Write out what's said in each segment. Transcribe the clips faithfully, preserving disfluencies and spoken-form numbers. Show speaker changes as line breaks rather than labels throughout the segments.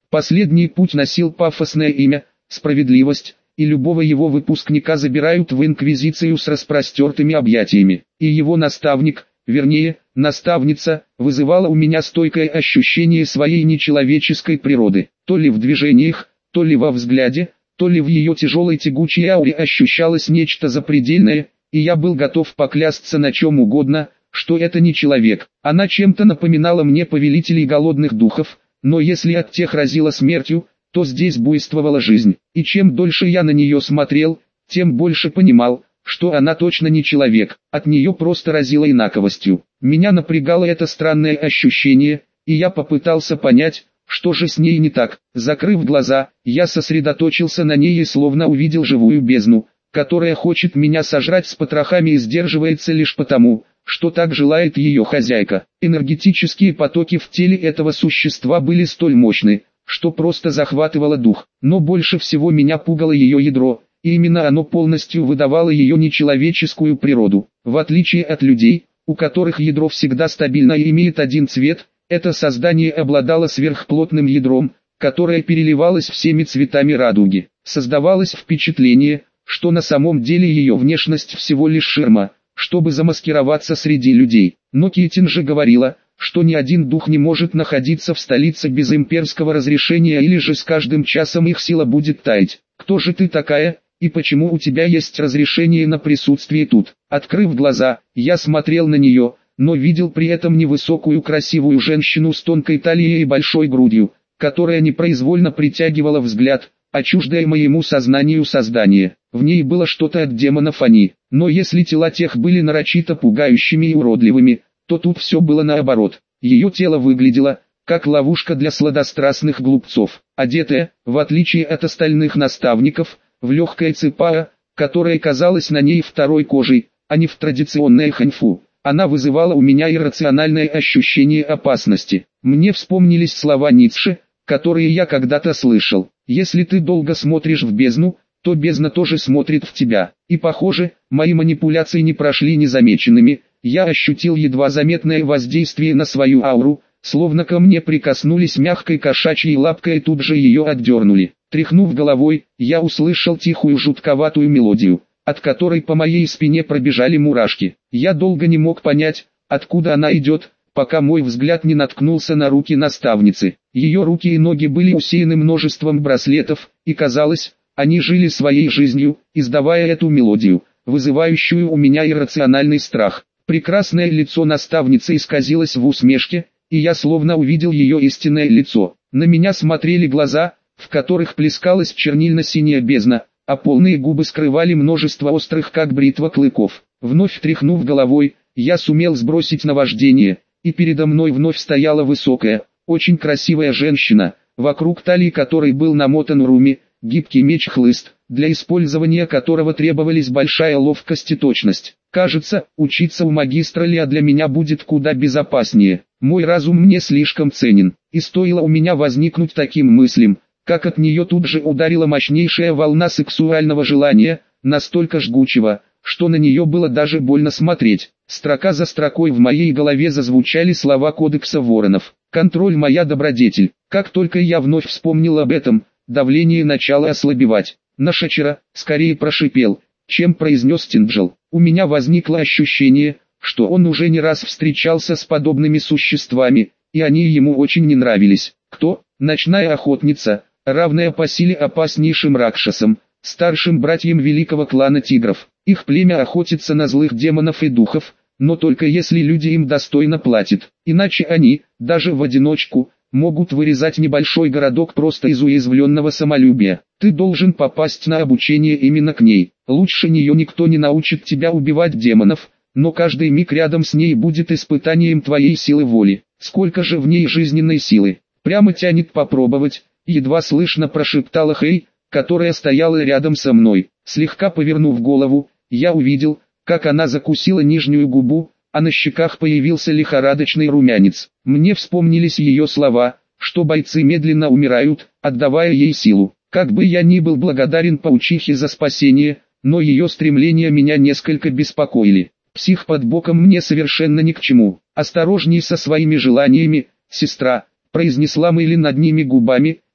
Последний путь носил пафосное имя «Справедливость», и любого его выпускника забирают в инквизицию с распростертыми объятиями. И его наставник, вернее, наставница, вызывала у меня стойкое ощущение своей нечеловеческой природы. То ли в движениях, то ли во взгляде, то ли в ее тяжелой тягучей ауре ощущалось нечто запредельное, и я был готов поклясться на чем угодно, что это не человек. Она чем-то напоминала мне повелителей голодных духов, но если от тех разило смертью, то здесь буйствовала жизнь. И чем дольше я на нее смотрел, тем больше понимал, что она точно не человек, от нее просто разило инаковостью. Меня напрягало это странное ощущение, и я попытался понять, что же с ней не так. Закрыв глаза, я сосредоточился на ней и словно увидел живую бездну, которая хочет меня сожрать с потрохами и сдерживается лишь потому, что так желает ее хозяйка. Энергетические потоки в теле этого существа были столь мощны, что просто захватывало дух. Но больше всего меня пугало ее ядро, и именно оно полностью выдавало ее нечеловеческую природу. В отличие от людей, у которых ядро всегда стабильно и имеет один цвет, это создание обладало сверхплотным ядром, которое переливалось всеми цветами радуги. Создавалось впечатление, что на самом деле ее внешность всего лишь ширма, чтобы замаскироваться среди людей. Но Китин же говорила, что ни один дух не может находиться в столице без имперского разрешения, или же с каждым часом их сила будет таять. Кто же ты такая, и почему у тебя есть разрешение на присутствие тут? Открыв глаза, я смотрел на нее, но видел при этом невысокую красивую женщину с тонкой талией и большой грудью, которая непроизвольно притягивала взгляд, а чуждое моему сознанию создание. В ней было что-то от демонов они, но если тела тех были нарочито пугающими и уродливыми, то тут все было наоборот. Ее тело выглядело, как ловушка для сладострастных глупцов, одетая, в отличие от остальных наставников, в легкое ципаа, которое казалось на ней второй кожей, а не в традиционное ханьфу. Она вызывала у меня иррациональное ощущение опасности. Мне вспомнились слова Ницше, которые я когда-то слышал. Если ты долго смотришь в бездну, то бездна тоже смотрит в тебя. И похоже, мои манипуляции не прошли незамеченными. Я ощутил едва заметное воздействие на свою ауру, словно ко мне прикоснулись мягкой кошачьей лапкой и тут же ее отдернули. Тряхнув головой, я услышал тихую жутковатую мелодию, от которой по моей спине пробежали мурашки. Я долго не мог понять, откуда она идет, пока мой взгляд не наткнулся на руки наставницы. Ее руки и ноги были усеяны множеством браслетов, и казалось, они жили своей жизнью, издавая эту мелодию, вызывающую у меня иррациональный страх. Прекрасное лицо наставницы исказилось в усмешке, и я словно увидел ее истинное лицо. На меня смотрели глаза, в которых плескалась чернильно-синяя бездна, а полные губы скрывали множество острых как бритва клыков. Вновь тряхнув головой, я сумел сбросить наваждение, и передо мной вновь стояла высокая, очень красивая женщина, вокруг талии которой был намотан руми, гибкий меч-хлыст, для использования которого требовались большая ловкость и точность. Кажется, учиться у магистра Лиа для меня будет куда безопаснее. Мой разум мне слишком ценен, и стоило у меня возникнуть таким мыслям, как от нее тут же ударила мощнейшая волна сексуального желания, настолько жгучего, что на нее было даже больно смотреть. Строка за строкой в моей голове зазвучали слова кодекса воронов. Контроль моя добродетель. Как только я вновь вспомнил об этом, давление начало ослабевать. На Шачера, скорее прошипел, чем произнес Тинджел. У меня возникло ощущение, что он уже не раз встречался с подобными существами, и они ему очень не нравились. Кто? Ночная охотница, равная по силе опаснейшим ракшасам, старшим братьям великого клана тигров. Их племя охотится на злых демонов и духов, но только если люди им достойно платят. Иначе они, даже в одиночку, могут вырезать небольшой городок просто из уязвленного самолюбия. Ты должен попасть на обучение именно к ней. Лучше нее никто не научит тебя убивать демонов, но каждый миг рядом с ней будет испытанием твоей силы воли. Сколько же в ней жизненной силы? Прямо тянет попробовать, едва слышно прошептала Хэй, которая стояла рядом со мной. Слегка повернув голову, я увидел, как она закусила нижнюю губу, а на щеках появился лихорадочный румянец. Мне вспомнились ее слова, что бойцы медленно умирают, отдавая ей силу. Как бы я ни был благодарен паучихе за спасение, но ее стремления меня несколько беспокоили. Псих под боком мне совершенно ни к чему. Осторожней со своими желаниями, сестра, произнесла Мэйлин над ними губами,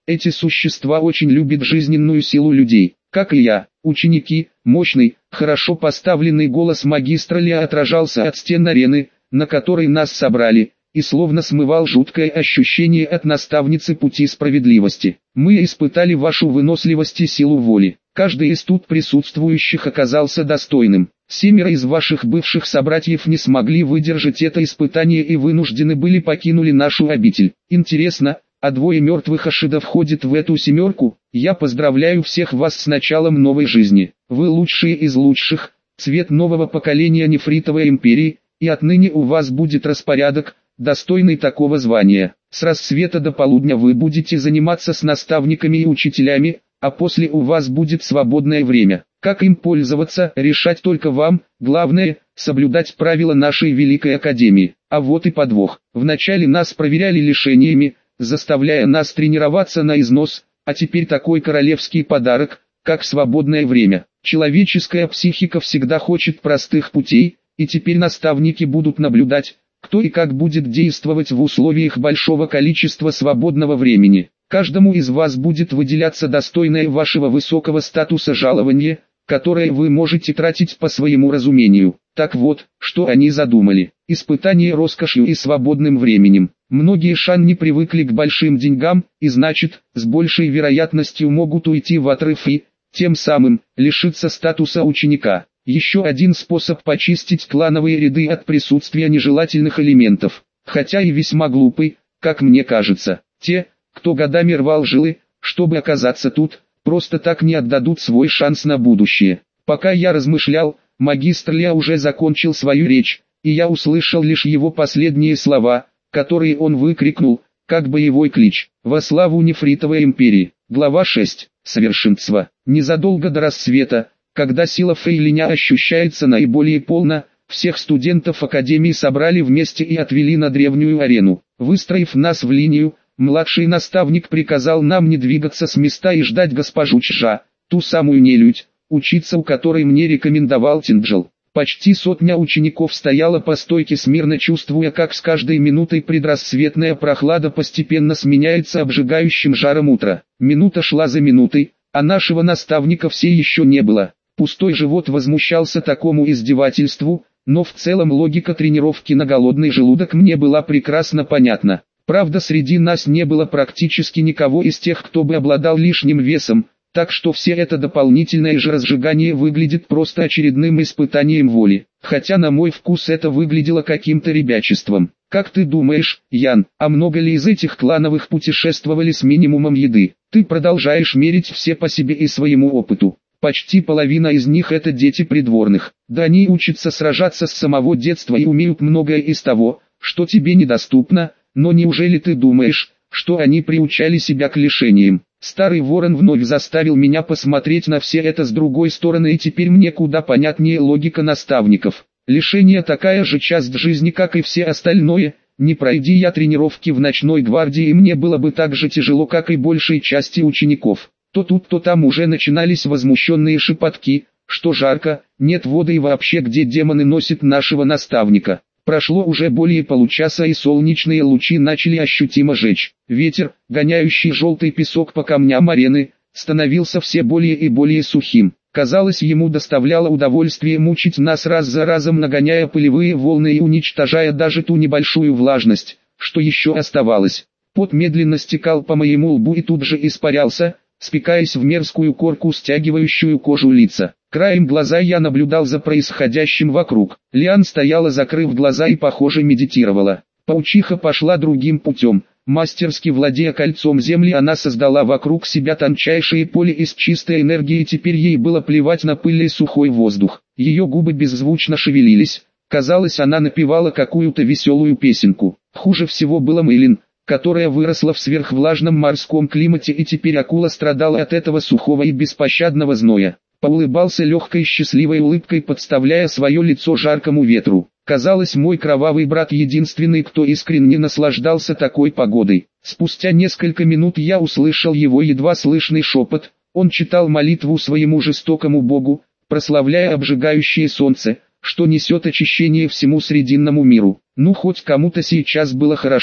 Эти существа очень любят жизненную силу людей, как и я. Ученики, мощный, хорошо поставленный голос магистра Ли отражался от стен арены, на которой нас собрали, и словно смывал жуткое ощущение от наставницы пути справедливости. Мы испытали вашу выносливость и силу воли. Каждый из тут присутствующих оказался достойным. Семеро из ваших бывших собратьев не смогли выдержать это испытание и вынуждены были покинули нашу обитель. Интересно, а двое мертвых Ашида входят в эту семерку? Я поздравляю всех вас с началом новой жизни. Вы лучшие из лучших, цвет нового поколения Нефритовой империи, и отныне у вас будет распорядок, достойный такого звания. С рассвета до полудня вы будете заниматься с наставниками и учителями, а после у вас будет свободное время. Как им пользоваться, решать только вам, главное, соблюдать правила нашей Великой Академии. А вот и подвох. Вначале нас проверяли лишениями, заставляя нас тренироваться на износ, а теперь такой королевский подарок, как свободное время. Человеческая психика всегда хочет простых путей, и теперь наставники будут наблюдать, кто и как будет действовать в условиях большого количества свободного времени. Каждому из вас будет выделяться достойное вашего высокого статуса жалование, которое вы можете тратить по своему разумению. Так вот, что они задумали. Испытание роскошью и свободным временем. Многие шанни привыкли к большим деньгам, и значит, с большей вероятностью могут уйти в отрыв и, тем самым, лишиться статуса ученика. Еще один способ почистить клановые ряды от присутствия нежелательных элементов. Хотя и весьма глупый, как мне кажется. Те, кто годами рвал жилы, чтобы оказаться тут, просто так не отдадут свой шанс на будущее. Пока я размышлял, магистр Ля уже закончил свою речь, и я услышал лишь его последние слова, которые он выкрикнул, как боевой клич: «Во славу Нефритовой империи». Глава шесть. Совершенство. Незадолго до рассвета, когда сила Фейлиня ощущается наиболее полно, всех студентов Академии собрали вместе и отвели на древнюю арену. Выстроив нас в линию, младший наставник приказал нам не двигаться с места и ждать госпожу Чжа, ту самую нелюдь, учиться у которой мне рекомендовал Тинджел. Почти сотня учеников стояла по стойке смирно, чувствуя, как с каждой минутой предрассветная прохлада постепенно сменяется обжигающим жаром утра. Минута шла за минутой, а нашего наставника все еще не было. Пустой живот возмущался такому издевательству, но в целом логика тренировки на голодный желудок мне была прекрасно понятна. Правда, среди нас не было практически никого из тех, кто бы обладал лишним весом, так что все это дополнительное жиросжигание выглядит просто очередным испытанием воли. Хотя на мой вкус это выглядело каким-то ребячеством. Как ты думаешь, Ян, а много ли из этих клановых путешествовали с минимумом еды? Ты продолжаешь мерить все по себе и своему опыту. Почти половина из них это дети придворных. Да они учатся сражаться с самого детства и умеют многое из того, что тебе недоступно, но неужели ты думаешь, что они приучали себя к лишениям? Старый ворон вновь заставил меня посмотреть на все это с другой стороны, и теперь мне куда понятнее логика наставников. Лишение такая же часть жизни, как и все остальное. Не пройди я тренировки в ночной гвардии, мне было бы так же тяжело, как и большей части учеников. То тут, то там уже начинались возмущенные шепотки, что жарко, нет воды и вообще где демоны носят нашего наставника. Прошло уже более получаса, и солнечные лучи начали ощутимо жечь. Ветер, гоняющий желтый песок по камням арены, становился все более и более сухим. Казалось, ему доставляло удовольствие мучить нас раз за разом, нагоняя пылевые волны и уничтожая даже ту небольшую влажность, что еще оставалось. Пот медленно стекал по моему лбу и тут же испарялся, спекаясь в мерзкую корку, стягивающую кожу лица. Краем глаза я наблюдал за происходящим вокруг. Лиан стояла, закрыв глаза, и, похоже, медитировала. Паучиха пошла другим путем. Мастерски владея кольцом земли, она создала вокруг себя тончайшее поле из чистой энергии, и теперь ей было плевать на пыль и сухой воздух. Ее губы беззвучно шевелились. Казалось, она напевала какую-то веселую песенку. Хуже всего было Мэйлин, которая выросла в сверхвлажном морском климате, и теперь акула страдала от этого сухого и беспощадного зноя. Поулыбался легкой счастливой улыбкой, подставляя свое лицо жаркому ветру. Казалось, мой кровавый брат единственный, кто искренне наслаждался такой погодой. Спустя несколько минут я услышал его едва слышный шепот. Он читал молитву своему жестокому богу, прославляя обжигающее солнце, что несет очищение всему Срединному миру. Ну, хоть кому-то сейчас было хорошо.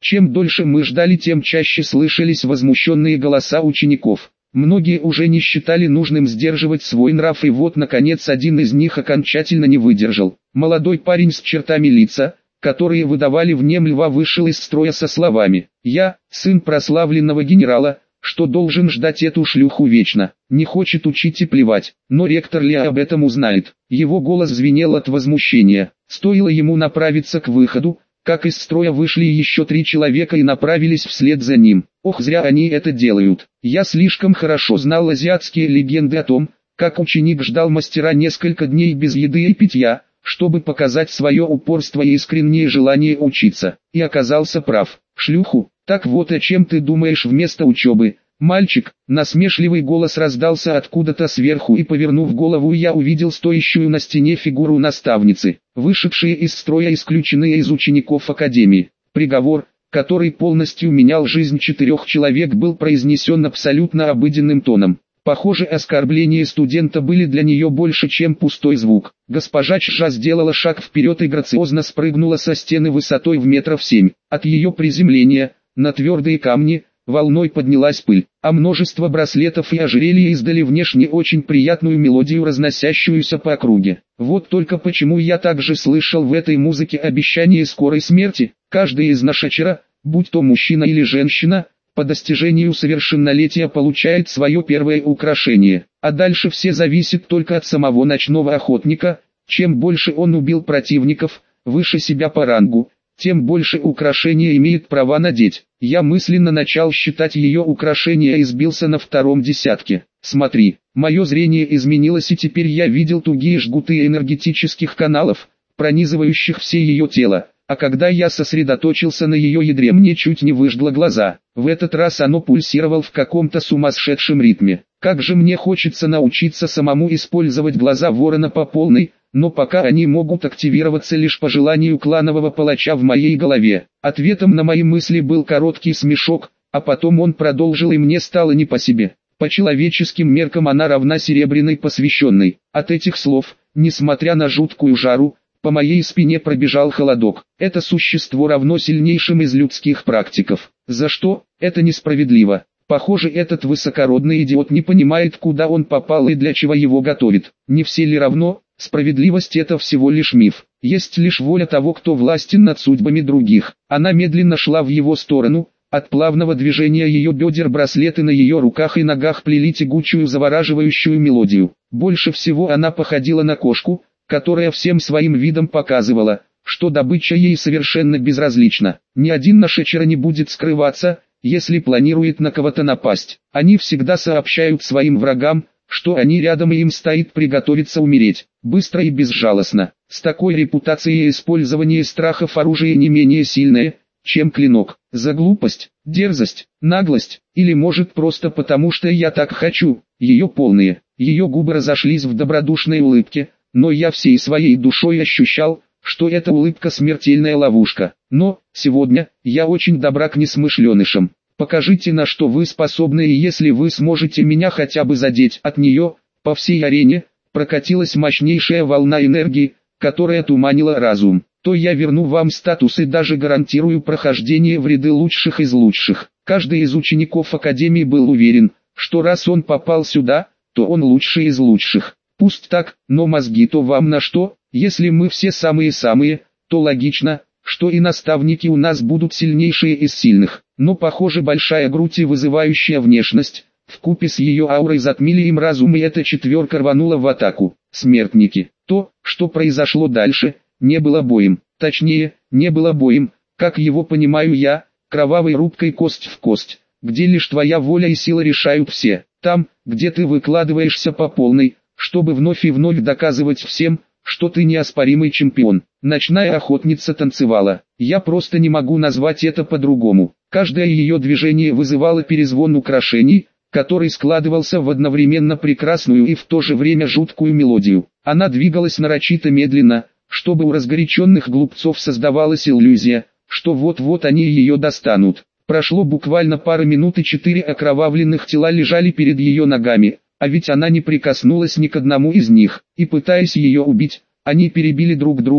Чем дольше мы ждали, тем чаще слышались возмущенные голоса учеников. Многие уже не считали нужным сдерживать свой нрав, и вот наконец один из них окончательно не выдержал. Молодой парень с чертами лица, которые выдавали в нем льва, вышел из строя со словами: «Я, сын прославленного генерала, что должен ждать эту шлюху вечно, не хочет учить и плевать». Но ректор ли об этом узнает? Его голос звенел от возмущения. Стоило ему направиться к выходу, как из строя вышли еще три человека и направились вслед за ним. Ох, зря они это делают. Я слишком хорошо знал азиатские легенды о том, как ученик ждал мастера несколько дней без еды и питья, чтобы показать свое упорство и искреннее желание учиться. И оказался прав. Шлюху, так вот о чем ты думаешь вместо учебы. «Мальчик», насмешливый голос раздался откуда-то сверху, и повернув голову, я увидел стоящую на стене фигуру наставницы. Вышедшие из строя исключенные из учеников академии. Приговор, который полностью менял жизнь четырех человек, был произнесен абсолютно обыденным тоном. Похоже, оскорбления студента были для нее больше, чем пустой звук. Госпожа Чжа сделала шаг вперед и грациозно спрыгнула со стены высотой в метров семь. От ее приземления на твердые камни волной поднялась пыль, а множество браслетов и ожерелья издали внешне очень приятную мелодию, разносящуюся по округе. Вот только почему я также слышал в этой музыке обещание скорой смерти. Каждый из нашечера, будь то мужчина или женщина, по достижению совершеннолетия получает свое первое украшение, а дальше все зависит только от самого ночного охотника. Чем больше он убил противников, выше себя по рангу, тем больше украшения имеет право надеть. Я мысленно начал считать ее украшения и сбился на втором десятке. Смотри, мое зрение изменилось, и теперь я видел тугие жгуты энергетических каналов, пронизывающих все ее тело. А когда я сосредоточился на ее ядре, мне чуть не выжгло глаза. В этот раз оно пульсировало в каком-то сумасшедшем ритме. Как же мне хочется научиться самому использовать глаза ворона по полной, но пока они могут активироваться лишь по желанию кланового палача в моей голове. Ответом на мои мысли был короткий смешок, а потом он продолжил, и мне стало не по себе. По человеческим меркам она равна серебряной посвященной. От этих слов, несмотря на жуткую жару, по моей спине пробежал холодок. Это существо равно сильнейшим из людских практиков. За что? Это несправедливо. Похоже, этот высокородный идиот не понимает, куда он попал и для чего его готовит. Не все ли равно? Справедливость — это всего лишь миф. Есть лишь воля того, кто властен над судьбами других. Она медленно шла в его сторону. От плавного движения ее бедер браслеты на ее руках и ногах плели тягучую завораживающую мелодию. Больше всего она походила на кошку, которая всем своим видом показывала, что добыча ей совершенно безразлична. Ни один нашечера не будет скрываться, если планирует на кого-то напасть. Они всегда сообщают своим врагам, что они рядом и им стоит приготовиться умереть, быстро и безжалостно. С такой репутацией использование страхов оружия не менее сильное, чем клинок. За глупость, дерзость, наглость, или может просто потому, что я так хочу. Ее полные, ее губы разошлись в добродушной улыбке, но я всей своей душой ощущал, что эта улыбка смертельная ловушка. Но, сегодня, я очень добра к несмышленышам. Покажите, на что вы способны, и если вы сможете меня хотя бы задеть. От нее, по всей арене, прокатилась мощнейшая волна энергии, которая туманила разум. То я верну вам статус и даже гарантирую прохождение в ряды лучших из лучших. Каждый из учеников Академии был уверен, что раз он попал сюда, то он лучший из лучших. Пусть так, но мозги-то вам на что? Если мы все самые-самые, то логично, что и наставники у нас будут сильнейшие из сильных. Но похоже, большая грудь и вызывающая внешность, вкупе с ее аурой, затмили им разум, и эта четверка рванула в атаку. Смертники. То, что произошло дальше, не было боем. Точнее, не было боем, как его понимаю я, кровавой рубкой кость в кость, где лишь твоя воля и сила решают все. Там, где ты выкладываешься по полной, чтобы вновь и вновь доказывать всем, что ты неоспоримый чемпион. Ночная охотница танцевала. Я просто не могу назвать это по-другому. Каждое ее движение вызывало перезвон украшений, который складывался в одновременно прекрасную и в то же время жуткую мелодию. Она двигалась нарочито медленно, чтобы у разгоряченных глупцов создавалась иллюзия, что вот-вот они ее достанут. Прошло буквально пара минут, и четыре окровавленных тела лежали перед ее ногами. А ведь она не прикоснулась ни к одному из них, и пытаясь ее убить, они перебили друг друга,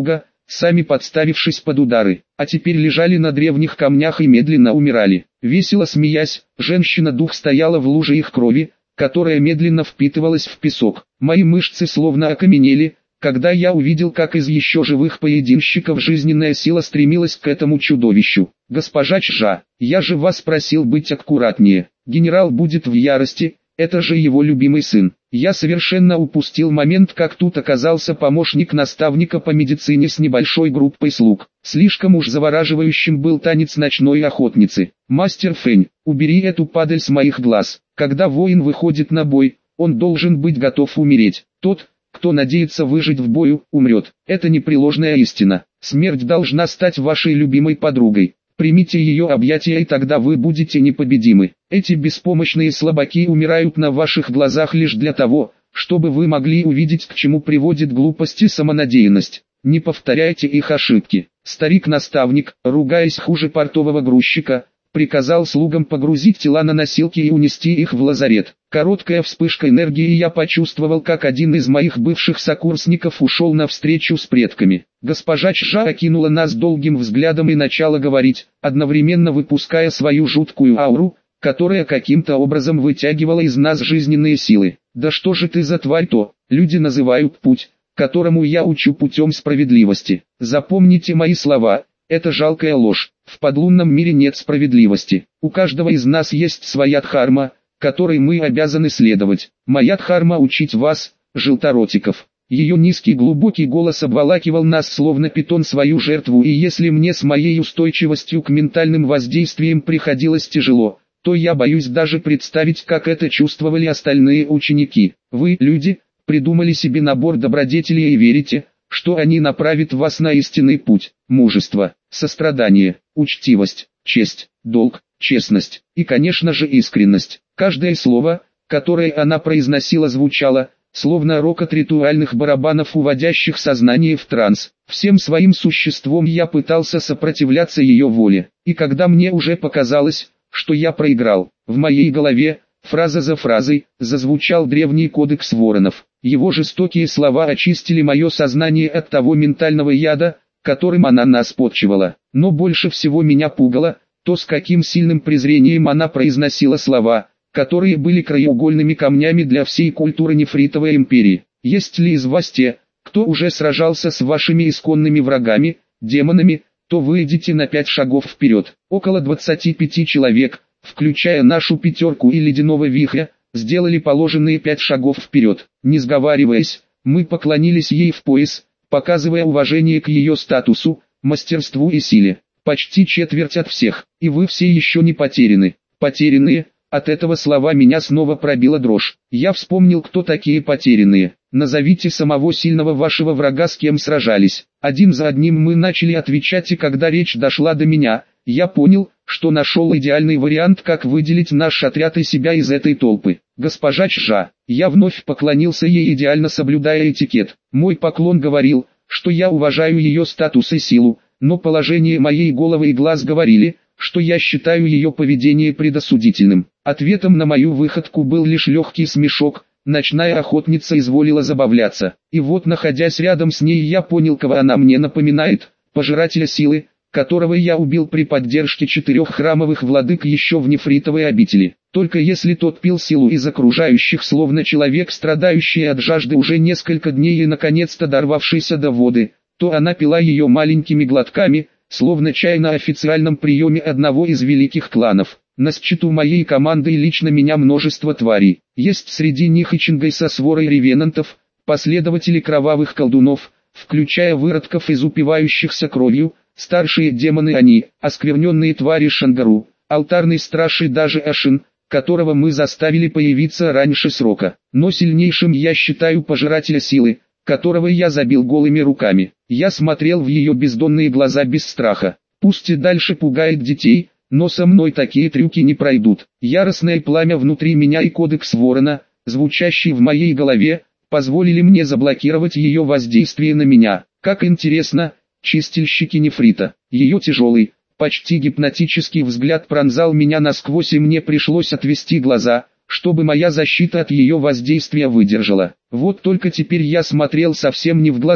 сами подставившись под удары, а теперь лежали на древних камнях и медленно умирали. Весело смеясь, женщина-дух стояла в луже их крови, которая медленно впитывалась в песок. Мои мышцы словно окаменели, когда я увидел, как из еще живых поединщиков жизненная сила стремилась к этому чудовищу. «Госпожа Чжа, я же вас просил быть аккуратнее. Генерал будет в ярости, это же его любимый сын». Я совершенно упустил момент, как тут оказался помощник наставника по медицине с небольшой группой слуг. Слишком уж завораживающим был танец ночной охотницы. «Мастер Фэнь, убери эту падаль с моих глаз. Когда воин выходит на бой, он должен быть готов умереть. Тот, кто надеется выжить в бою, умрет. Это непреложная истина. Смерть должна стать вашей любимой подругой. Примите ее объятия, и тогда вы будете непобедимы. Эти беспомощные слабаки умирают на ваших глазах лишь для того, чтобы вы могли увидеть, к чему приводит глупость и самонадеянность. Не повторяйте их ошибки». Старик-наставник, ругаясь хуже портового грузчика, приказал слугам погрузить тела на носилки и унести их в лазарет. Короткая вспышка энергии, и я почувствовал, как один из моих бывших сокурсников ушел навстречу с предками. Госпожа Чжа окинула нас долгим взглядом и начала говорить, одновременно выпуская свою жуткую ауру, которая каким-то образом вытягивала из нас жизненные силы. «Да что же ты за тварь то? Люди называют путь, которому я учу, путем справедливости. Запомните мои слова, это жалкая ложь. В подлунном мире нет справедливости. У каждого из нас есть своя дхарма, которой мы обязаны следовать. Моя дхарма — учить вас, желторотиков». Ее низкий глубокий голос обволакивал нас словно питон свою жертву, и если мне с моей устойчивостью к ментальным воздействиям приходилось тяжело, то я боюсь даже представить, как это чувствовали остальные ученики. Вы, люди, придумали себе набор добродетелей и верите, что они направят вас на истинный путь. Мужество, сострадание, учтивость, честь, долг, честность и, конечно же, искренность. Каждое слово, которое она произносила, звучало, словно рокот ритуальных барабанов, уводящих сознание в транс. Всем своим существом я пытался сопротивляться ее воле, и когда мне уже показалось, что я проиграл, в моей голове, фраза за фразой, зазвучал древний кодекс воронов. Его жестокие слова очистили мое сознание от того ментального яда, которым она нас подчивала. Но больше всего меня пугало то, с каким сильным презрением она произносила слова, которые были краеугольными камнями для всей культуры Нефритовой империи. «Есть ли из вас те, кто уже сражался с вашими исконными врагами, демонами, то вы идите на пять шагов вперед». Около двадцати пяти человек, включая нашу пятерку и ледяного вихря, сделали положенные пять шагов вперед. Не сговариваясь, мы поклонились ей в пояс, показывая уважение к ее статусу, мастерству и силе. Почти четверть от всех, и вы все еще не потеряны. Потерянные? От этого слова меня снова пробила дрожь. Я вспомнил, кто такие потерянные. Назовите самого сильного вашего врага, с кем сражались. Один за одним мы начали отвечать, и когда речь дошла до меня, я понял, что нашел идеальный вариант, как выделить наш отряд и себя из этой толпы. «Госпожа Чжа». Я вновь поклонился ей, идеально соблюдая этикет. Мой поклон говорил, что я уважаю ее статус и силу, но положение моей головы и глаз говорили, что я считаю ее поведение предосудительным. Ответом на мою выходку был лишь легкий смешок. Ночная охотница изволила забавляться. И вот, находясь рядом с ней, я понял, кого она мне напоминает: пожирателя силы, которого я убил при поддержке четырех храмовых владык еще в Нефритовой обители. Только если тот пил силу из окружающих, словно человек, страдающий от жажды уже несколько дней и наконец-то дорвавшийся до воды, то она пила ее маленькими глотками, словно чай на официальном приеме одного из великих кланов. На счету моей команды и лично меня множество тварей. Есть среди них и Чингай со сворой ревенантов, последователи кровавых колдунов, включая выродков из упивающихся кровью, старшие демоны они, оскверненные твари Шангару, алтарный страж и даже Ашин, которого мы заставили появиться раньше срока. Но сильнейшим я считаю пожирателя силы, которого я забил голыми руками. Я смотрел в ее бездонные глаза без страха. Пусть и дальше пугает детей, но со мной такие трюки не пройдут. Яростное пламя внутри меня и кодекс ворона, звучащий в моей голове, позволили мне заблокировать ее воздействие на меня. Как интересно, чистильщики нефрита. Ее тяжелый, почти гипнотический взгляд пронзал меня насквозь, и мне пришлось отвести глаза, чтобы моя защита от ее воздействия выдержала. Вот только теперь я смотрел совсем не в глаза,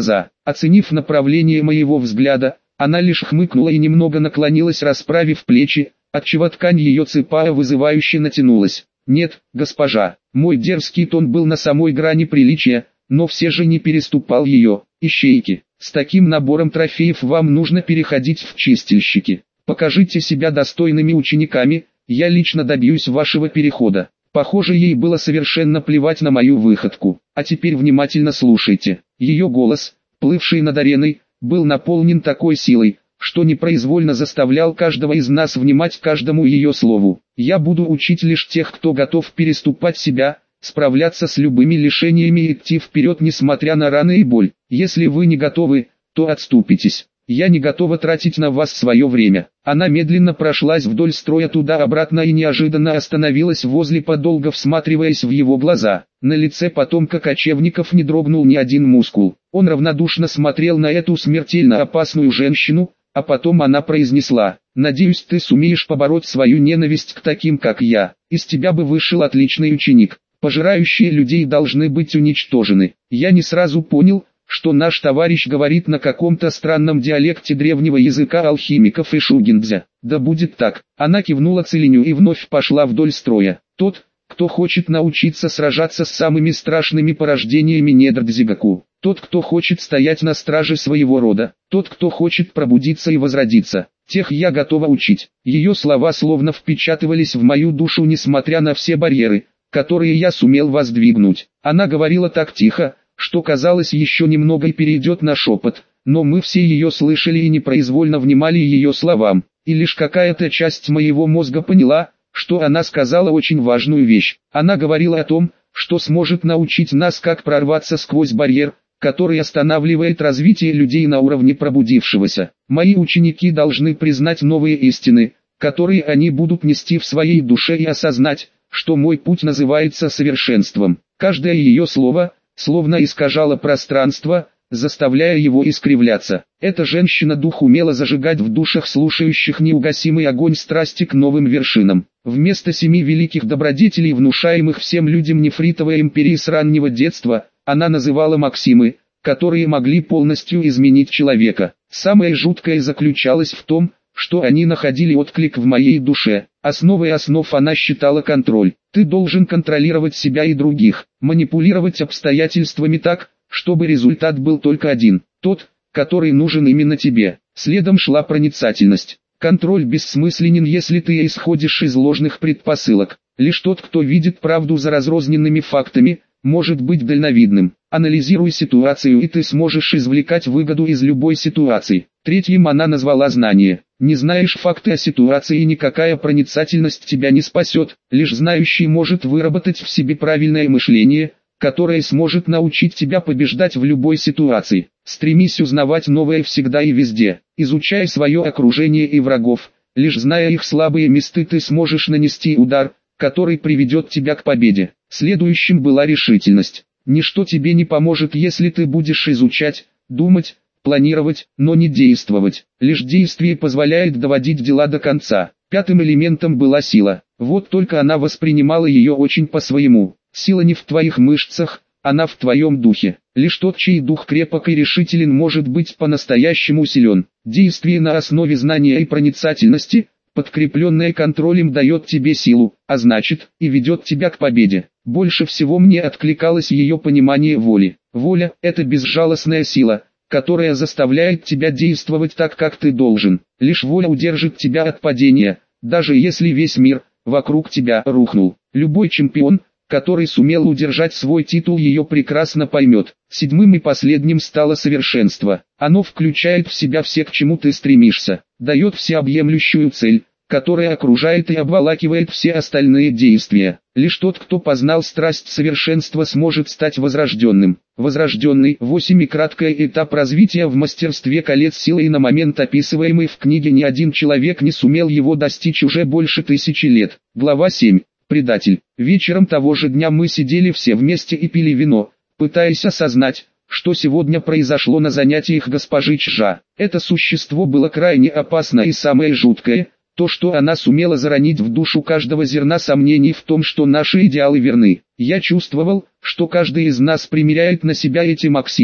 Оценив направление моего взгляда, она лишь хмыкнула и немного наклонилась, расправив плечи, отчего ткань ее цепая вызывающе натянулась. «Нет, госпожа». Мой дерзкий тон был на самой грани приличия, но все же не переступал ее. «Ищейки, с таким набором трофеев вам нужно переходить в чистильщики. Покажите себя достойными учениками, я лично добьюсь вашего перехода». Похоже, ей было совершенно плевать на мою выходку. А теперь внимательно слушайте. Ее голос, плывший над ареной, был наполнен такой силой, что непроизвольно заставлял каждого из нас внимать каждому ее слову. «Я буду учить лишь тех, кто готов переступать себя, справляться с любыми лишениями и идти вперед несмотря на раны и боль. Если вы не готовы, то отступитесь. Я не готова тратить на вас свое время». Она медленно прошлась вдоль строя туда-обратно и неожиданно остановилась возле подолга, всматриваясь в его глаза. На лице потомка кочевников не дрогнул ни один мускул. Он равнодушно смотрел на эту смертельно опасную женщину, а потом она произнесла: «Надеюсь, ты сумеешь побороть свою ненависть к таким, как я. Из тебя бы вышел отличный ученик. Пожирающие людей должны быть уничтожены». Я не сразу понял, что наш товарищ говорит на каком-то странном диалекте древнего языка алхимиков и шугиндзя. «Да будет так». Она кивнула Целиню и вновь пошла вдоль строя. «Тот, кто хочет научиться сражаться с самыми страшными порождениями недр Дзигаку. Тот, кто хочет стоять на страже своего рода. Тот, кто хочет пробудиться и возродиться. Тех я готова учить». Ее слова словно впечатывались в мою душу, несмотря на все барьеры, которые я сумел воздвигнуть. Она говорила так тихо, что казалось, еще немного и перейдет на шепот, но мы все ее слышали и непроизвольно внимали ее словам, и лишь какая-то часть моего мозга поняла, что она сказала очень важную вещь. Она говорила о том, что сможет научить нас, как прорваться сквозь барьер, который останавливает развитие людей на уровне пробудившегося. Мои ученики должны признать новые истины, которые они будут нести в своей душе, и осознать, что мой путь называется совершенством. Каждое ее слово словно искажало пространство, заставляя его искривляться. Эта женщина-дух умела зажигать в душах слушающих неугасимый огонь страсти к новым вершинам. Вместо семи великих добродетелей, внушаемых всем людям нефритовой империи с раннего детства, она называла максимы, которые могли полностью изменить человека. Самое жуткое заключалось в том, что они находили отклик в моей душе. Основой основ она считала контроль. Ты должен контролировать себя и других, манипулировать обстоятельствами так, чтобы результат был только один, тот, который нужен именно тебе. Следом шла проницательность. Контроль бессмысленен, если ты исходишь из ложных предпосылок. Лишь тот, кто видит правду за разрозненными фактами, может быть дальновидным. Анализируй ситуацию, и ты сможешь извлекать выгоду из любой ситуации. Третьим она назвала знание. Не знаешь факты о ситуации, и никакая проницательность тебя не спасет. Лишь знающий может выработать в себе правильное мышление, которое сможет научить тебя побеждать в любой ситуации. Стремись узнавать новое всегда и везде. Изучай свое окружение и врагов. Лишь зная их слабые места, ты сможешь нанести удар, который приведет тебя к победе. Следующим была решительность. Ничто тебе не поможет, если ты будешь изучать, думать, планировать, но не действовать. Лишь действие позволяет доводить дела до конца. Пятым элементом была сила. Вот только она воспринимала ее очень по-своему. Сила не в твоих мышцах, она в твоем духе. Лишь тот, чей дух крепок и решителен, может быть по-настоящему силен. Действие на основе знания и проницательности, подкрепленное контролем, дает тебе силу, а значит, и ведет тебя к победе. Больше всего мне откликалось ее понимание воли. Воля – это безжалостная сила, которая заставляет тебя действовать так, как ты должен. Лишь воля удержит тебя от падения, даже если весь мир вокруг тебя рухнул. Любой чемпион, который сумел удержать свой титул, ее прекрасно поймет. Седьмым и последним стало совершенство. Оно включает в себя все, к чему ты стремишься, дает всеобъемлющую цель, которая окружает и обволакивает все остальные действия. Лишь тот, кто познал страсть совершенства, сможет стать возрожденным. Возрожденный – восемь и краткий этап развития в мастерстве колец силы, и на момент, описываемый в книге, ни один человек не сумел его достичь уже больше тысячи лет. Глава семь. Предатель. Вечером того же дня мы сидели все вместе и пили вино, пытаясь осознать, что сегодня произошло на занятиях госпожи Чжа. Это существо было крайне опасно, и самое жуткое – то, что она сумела заронить в душу каждого зерна сомнений в том, что наши идеалы верны. Я чувствовал, что каждый из нас примеряет на себя эти максимы,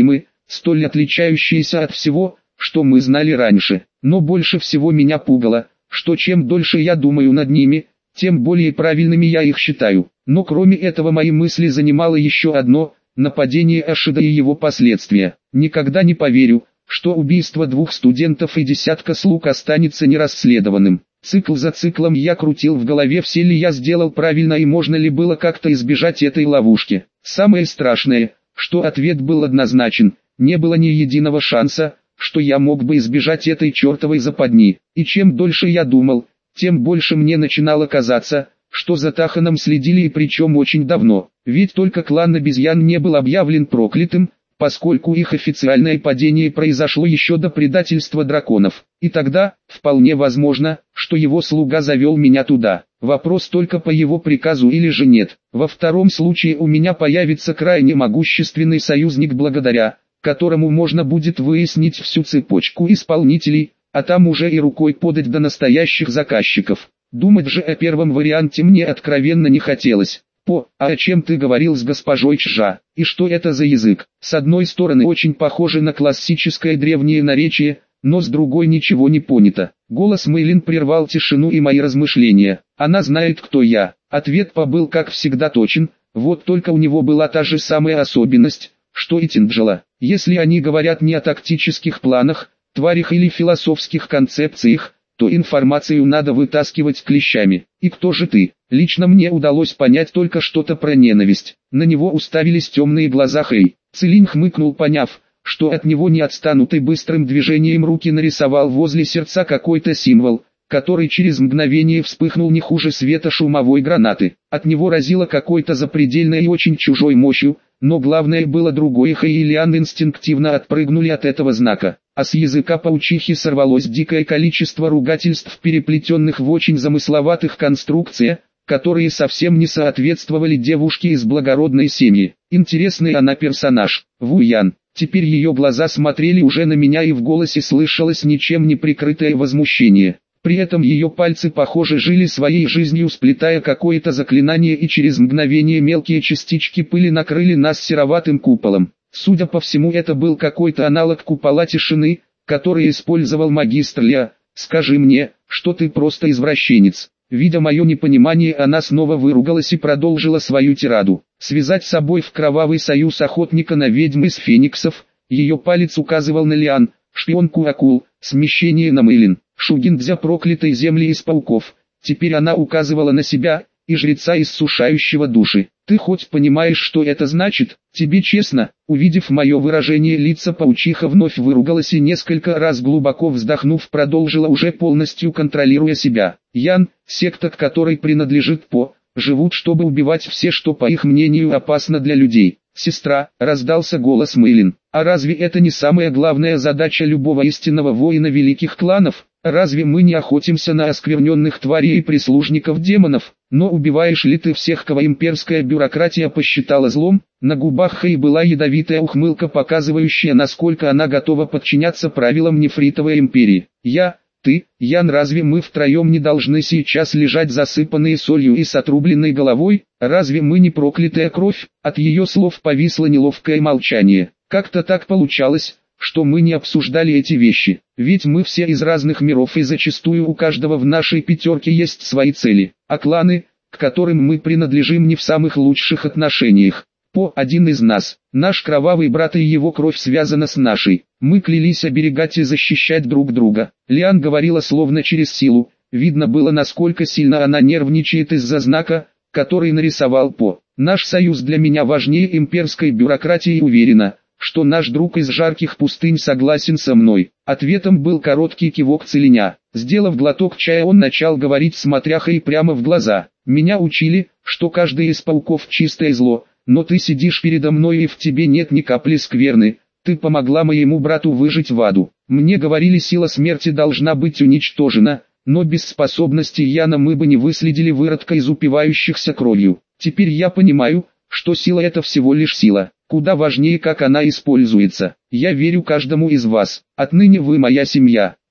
столь отличающиеся от всего, что мы знали раньше. Но больше всего меня пугало, что чем дольше я думаю над ними, тем более правильными я их считаю. Но кроме этого мои мысли занимало еще одно – нападение Ашида и его последствия. Никогда не поверю, что убийство двух студентов и десятка слуг останется нерасследованным. Цикл за циклом я крутил в голове, все ли я сделал правильно и можно ли было как-то избежать этой ловушки. Самое страшное, что ответ был однозначен, не было ни единого шанса, что я мог бы избежать этой чертовой западни. И чем дольше я думал, тем больше мне начинало казаться, что за Таханом следили и причем очень давно. Ведь только клан обезьян не был объявлен проклятым, поскольку их официальное падение произошло еще до предательства драконов. И тогда, вполне возможно, что его слуга завел меня туда. Вопрос только по его приказу или же нет. Во втором случае у меня появится крайне могущественный союзник, благодаря которому можно будет выяснить всю цепочку исполнителей, а там уже и рукой подать до настоящих заказчиков. Думать же о первом варианте мне откровенно не хотелось. По, а о чем ты говорил с госпожой Чжа? И что это за язык? С одной стороны очень похоже на классическое древнее наречие, но с другой ничего не понято. Голос Мэйлин прервал тишину и мои размышления. Она знает, кто я. Ответ По был как всегда точен, вот только у него была та же самая особенность, что и Тинджела. Если они говорят не о тактических планах, тварях или философских концепциях, то информацию надо вытаскивать клещами. И кто же ты? Лично мне удалось понять только что-то про ненависть. На него уставились темные глаза Хэй. Целинь хмыкнул, поняв, что от него не отстанут, и быстрым движением руки нарисовал возле сердца какой-то символ, который через мгновение вспыхнул не хуже света шумовой гранаты. От него разило какой-то запредельной и очень чужой мощью, но главное было другое. Хэй и Лиан инстинктивно отпрыгнули от этого знака, а с языка паучихи сорвалось дикое количество ругательств, переплетенных в очень замысловатых конструкциях, которые совсем не соответствовали девушке из благородной семьи. Интересный она персонаж, Ву Ян. Теперь ее глаза смотрели уже на меня, и в голосе слышалось ничем не прикрытое возмущение. При этом ее пальцы, похоже, жили своей жизнью, сплетая какое-то заклинание, и через мгновение мелкие частички пыли накрыли нас сероватым куполом. Судя по всему, это был какой-то аналог купола тишины, который использовал магистр Ля. «Скажи мне, что ты просто извращенец». Видя мое непонимание, она снова выругалась и продолжила свою тираду. Связать с собой в кровавый союз охотника на ведьм из фениксов, ее палец указывал на Лиан, шпионку акул, смещение на Мэйлин, Шугиндзя проклятой земли из пауков. Теперь она указывала на себя и жреца иссушающего души. Ты хоть понимаешь, что это значит? Тебе честно? Увидев мое выражение лица, паучиха вновь выругалась и несколько раз глубоко вздохнув продолжила, уже полностью контролируя себя. Ян, секта, к которой принадлежит По, живут, чтобы убивать все, что по их мнению опасно для людей. «Сестра», — раздался голос Мэйлин, — «а разве это не самая главная задача любого истинного воина великих кланов? Разве мы не охотимся на оскверненных тварей и прислужников демонов? Но убиваешь ли ты всех, кого имперская бюрократия посчитала злом?» На губах Хэй была ядовитая ухмылка, показывающая, насколько она готова подчиняться правилам нефритовой империи. «Я... Ты, Ян, разве мы втроем не должны сейчас лежать засыпанные солью и с отрубленной головой? Разве мы не проклятая кровь?» От ее слов повисло неловкое молчание. Как-то так получалось, что мы не обсуждали эти вещи. Ведь мы все из разных миров, и зачастую у каждого в нашей пятерке есть свои цели. А кланы, к которым мы принадлежим, не в самых лучших отношениях. По один из нас, наш кровавый брат, и его кровь связана с нашей. Мы клялись оберегать и защищать друг друга. Лиан говорила словно через силу. Видно было, насколько сильно она нервничает из-за знака, который нарисовал По. Наш союз для меня важнее имперской бюрократии, и уверена, что наш друг из жарких пустынь согласен со мной. Ответом был короткий кивок Целиня. Сделав глоток чая, он начал говорить, смотря Хэй прямо в глаза. Меня учили, что каждый из пауков чистое зло. Но ты сидишь передо мной, и в тебе нет ни капли скверны. Ты помогла моему брату выжить в аду. Мне говорили, сила смерти должна быть уничтожена, но без способности Яна мы бы не выследили выродка из упивающихся кровью. Теперь я понимаю, что сила — это всего лишь сила. Куда важнее, как она используется. Я верю каждому из вас. Отныне вы моя семья.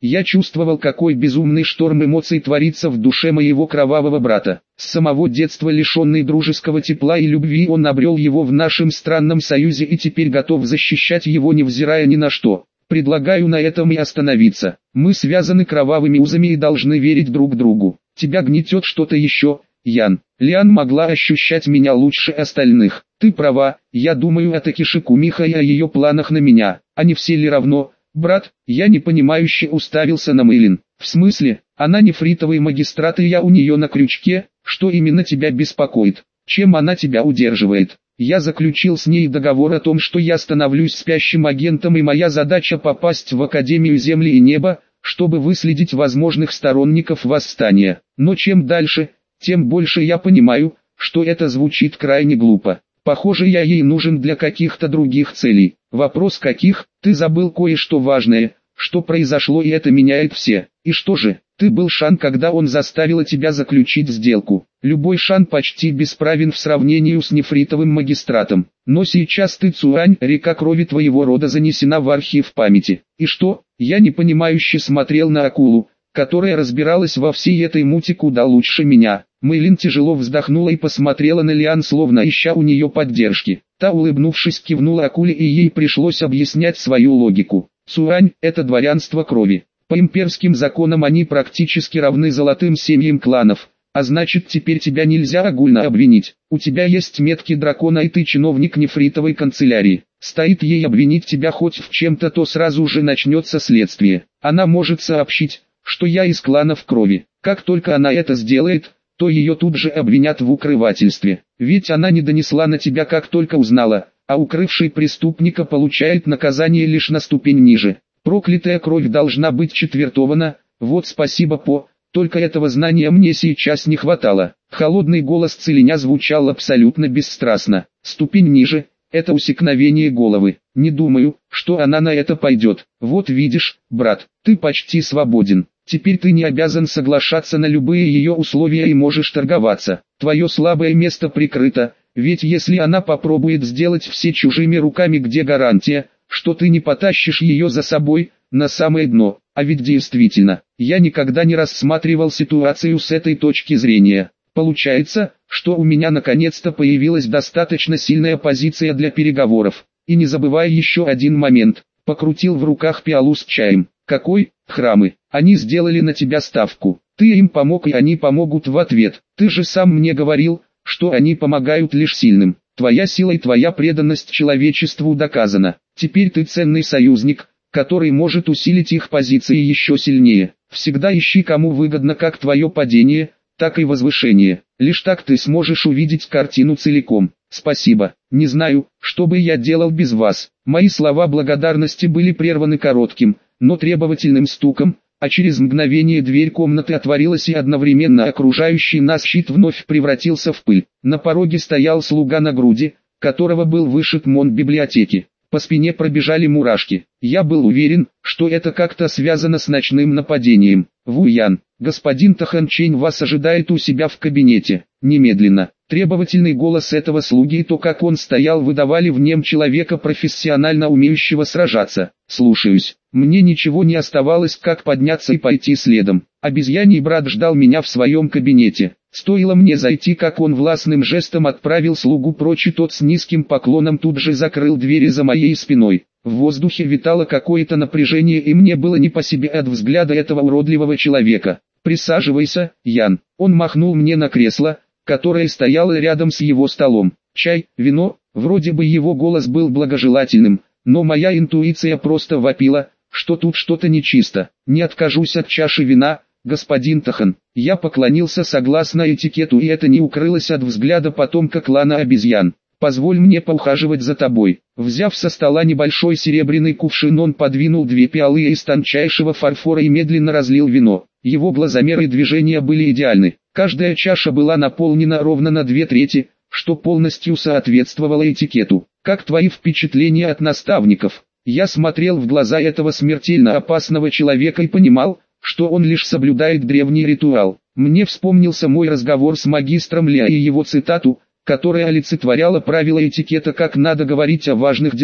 Я чувствовал, какой безумный шторм эмоций творится в душе моего кровавого брата. С самого детства лишенный дружеского тепла и любви, он обрел его в нашем странном союзе и теперь готов защищать его, невзирая ни на что. Предлагаю на этом и остановиться. Мы связаны кровавыми узами и должны верить друг другу. Тебя гнетет что-то еще, Ян. Лиан могла ощущать меня лучше остальных. Ты права, я думаю о Такеши Кумихо и о ее планах на меня. А не все ли равно, брат? Я непонимающе уставился на Мэйлин. В смысле, она нефритовый магистрат и я у нее на крючке? Что именно тебя беспокоит? Чем она тебя удерживает? Я заключил с ней договор о том, что я становлюсь спящим агентом, и моя задача попасть в Академию Земли и Неба, чтобы выследить возможных сторонников восстания. Но чем дальше, тем больше я понимаю, что это звучит крайне глупо. Похоже, я ей нужен для каких-то других целей. Вопрос каких? Ты забыл кое-что важное, что произошло, и это меняет все. И что же? Ты был Шан, когда он заставил тебя заключить сделку. Любой Шан почти бесправен в сравнении с нефритовым магистратом. Но сейчас ты Цуань, река крови твоего рода занесена в архив памяти. И что? Я непонимающе смотрел на акулу, которая разбиралась во всей этой мути куда лучше меня. Мэйлин тяжело вздохнула и посмотрела на Лиан, словно ища у нее поддержки. Та, улыбнувшись, кивнула акуле, и ей пришлось объяснять свою логику. Цуань – это дворянство крови. По имперским законам они практически равны золотым семьям кланов, а значит, теперь тебя нельзя огульно обвинить. У тебя есть метки дракона, и ты чиновник нефритовой канцелярии. Стоит ей обвинить тебя хоть в чем-то, то сразу же начнется следствие. Она может сообщить, что я из кланов крови. Как только она это сделает, то ее тут же обвинят в укрывательстве. Ведь она не донесла на тебя, как только узнала, а укрывший преступника получает наказание лишь на ступень ниже. Проклятая кровь должна быть четвертована, вот спасибо по, только этого знания мне сейчас не хватало. Холодный голос Целиня звучал абсолютно бесстрастно. Ступень ниже – это усекновение головы. Не думаю, что она на это пойдет. Вот видишь, брат, ты почти свободен. Теперь ты не обязан соглашаться на любые ее условия и можешь торговаться. Твое слабое место прикрыто, ведь если она попробует сделать все чужими руками, где гарантия, что ты не потащишь ее за собой на самое дно? А ведь действительно, я никогда не рассматривал ситуацию с этой точки зрения. Получается, что у меня наконец-то появилась достаточно сильная позиция для переговоров. И не забывай еще один момент. Покрутил в руках пиалу с чаем. Какой? Храмы. Они сделали на тебя ставку. Ты им помог, и они помогут в ответ. Ты же сам мне говорил, что они помогают лишь сильным. Твоя сила и твоя преданность человечеству доказана. Теперь ты ценный союзник, который может усилить их позиции еще сильнее. Всегда ищи, кому выгодно как твое падение, так и возвышение. Лишь так ты сможешь увидеть картину целиком. Спасибо. Не знаю, что бы я делал без вас. Мои слова благодарности были прерваны коротким, но требовательным стуком, а через мгновение дверь комнаты отворилась, и одновременно окружающий нас щит вновь превратился в пыль. На пороге стоял слуга, на груди которого был вышит мон библиотеки. По спине пробежали мурашки. Я был уверен, что это как-то связано с ночным нападением. Ву Ян, господин Тахан Чень вас ожидает у себя в кабинете. Немедленно. Требовательный голос этого слуги и то, как он стоял, выдавали в нем человека, профессионально умеющего сражаться. Слушаюсь. Мне ничего не оставалось, как подняться и пойти следом. Обезьяний брат ждал меня в своем кабинете. Стоило мне зайти, как он властным жестом отправил слугу прочь, и тот с низким поклоном тут же закрыл двери за моей спиной. В воздухе витало какое-то напряжение, и мне было не по себе от взгляда этого уродливого человека. «Присаживайся, Ян». Он махнул мне на кресло, которое стояло рядом с его столом. «Чай, вино?» Вроде бы его голос был благожелательным, но моя интуиция просто вопила, что тут что-то нечисто. «Не откажусь от чаши вина, господин Тахан». Я поклонился согласно этикету, и это не укрылось от взгляда потомка клана обезьян. «Позволь мне поухаживать за тобой». Взяв со стола небольшой серебряный кувшин, он подвинул две пиалы из тончайшего фарфора и медленно разлил вино. Его глазомеры и движения были идеальны. Каждая чаша была наполнена ровно на две трети, что полностью соответствовало этикету. «Как твои впечатления от наставников?» Я смотрел в глаза этого смертельно опасного человека и понимал, что он лишь соблюдает древний ритуал. Мне вспомнился мой разговор с магистром Ля и его цитату, которая олицетворяла правила этикета, как надо говорить о важных делах.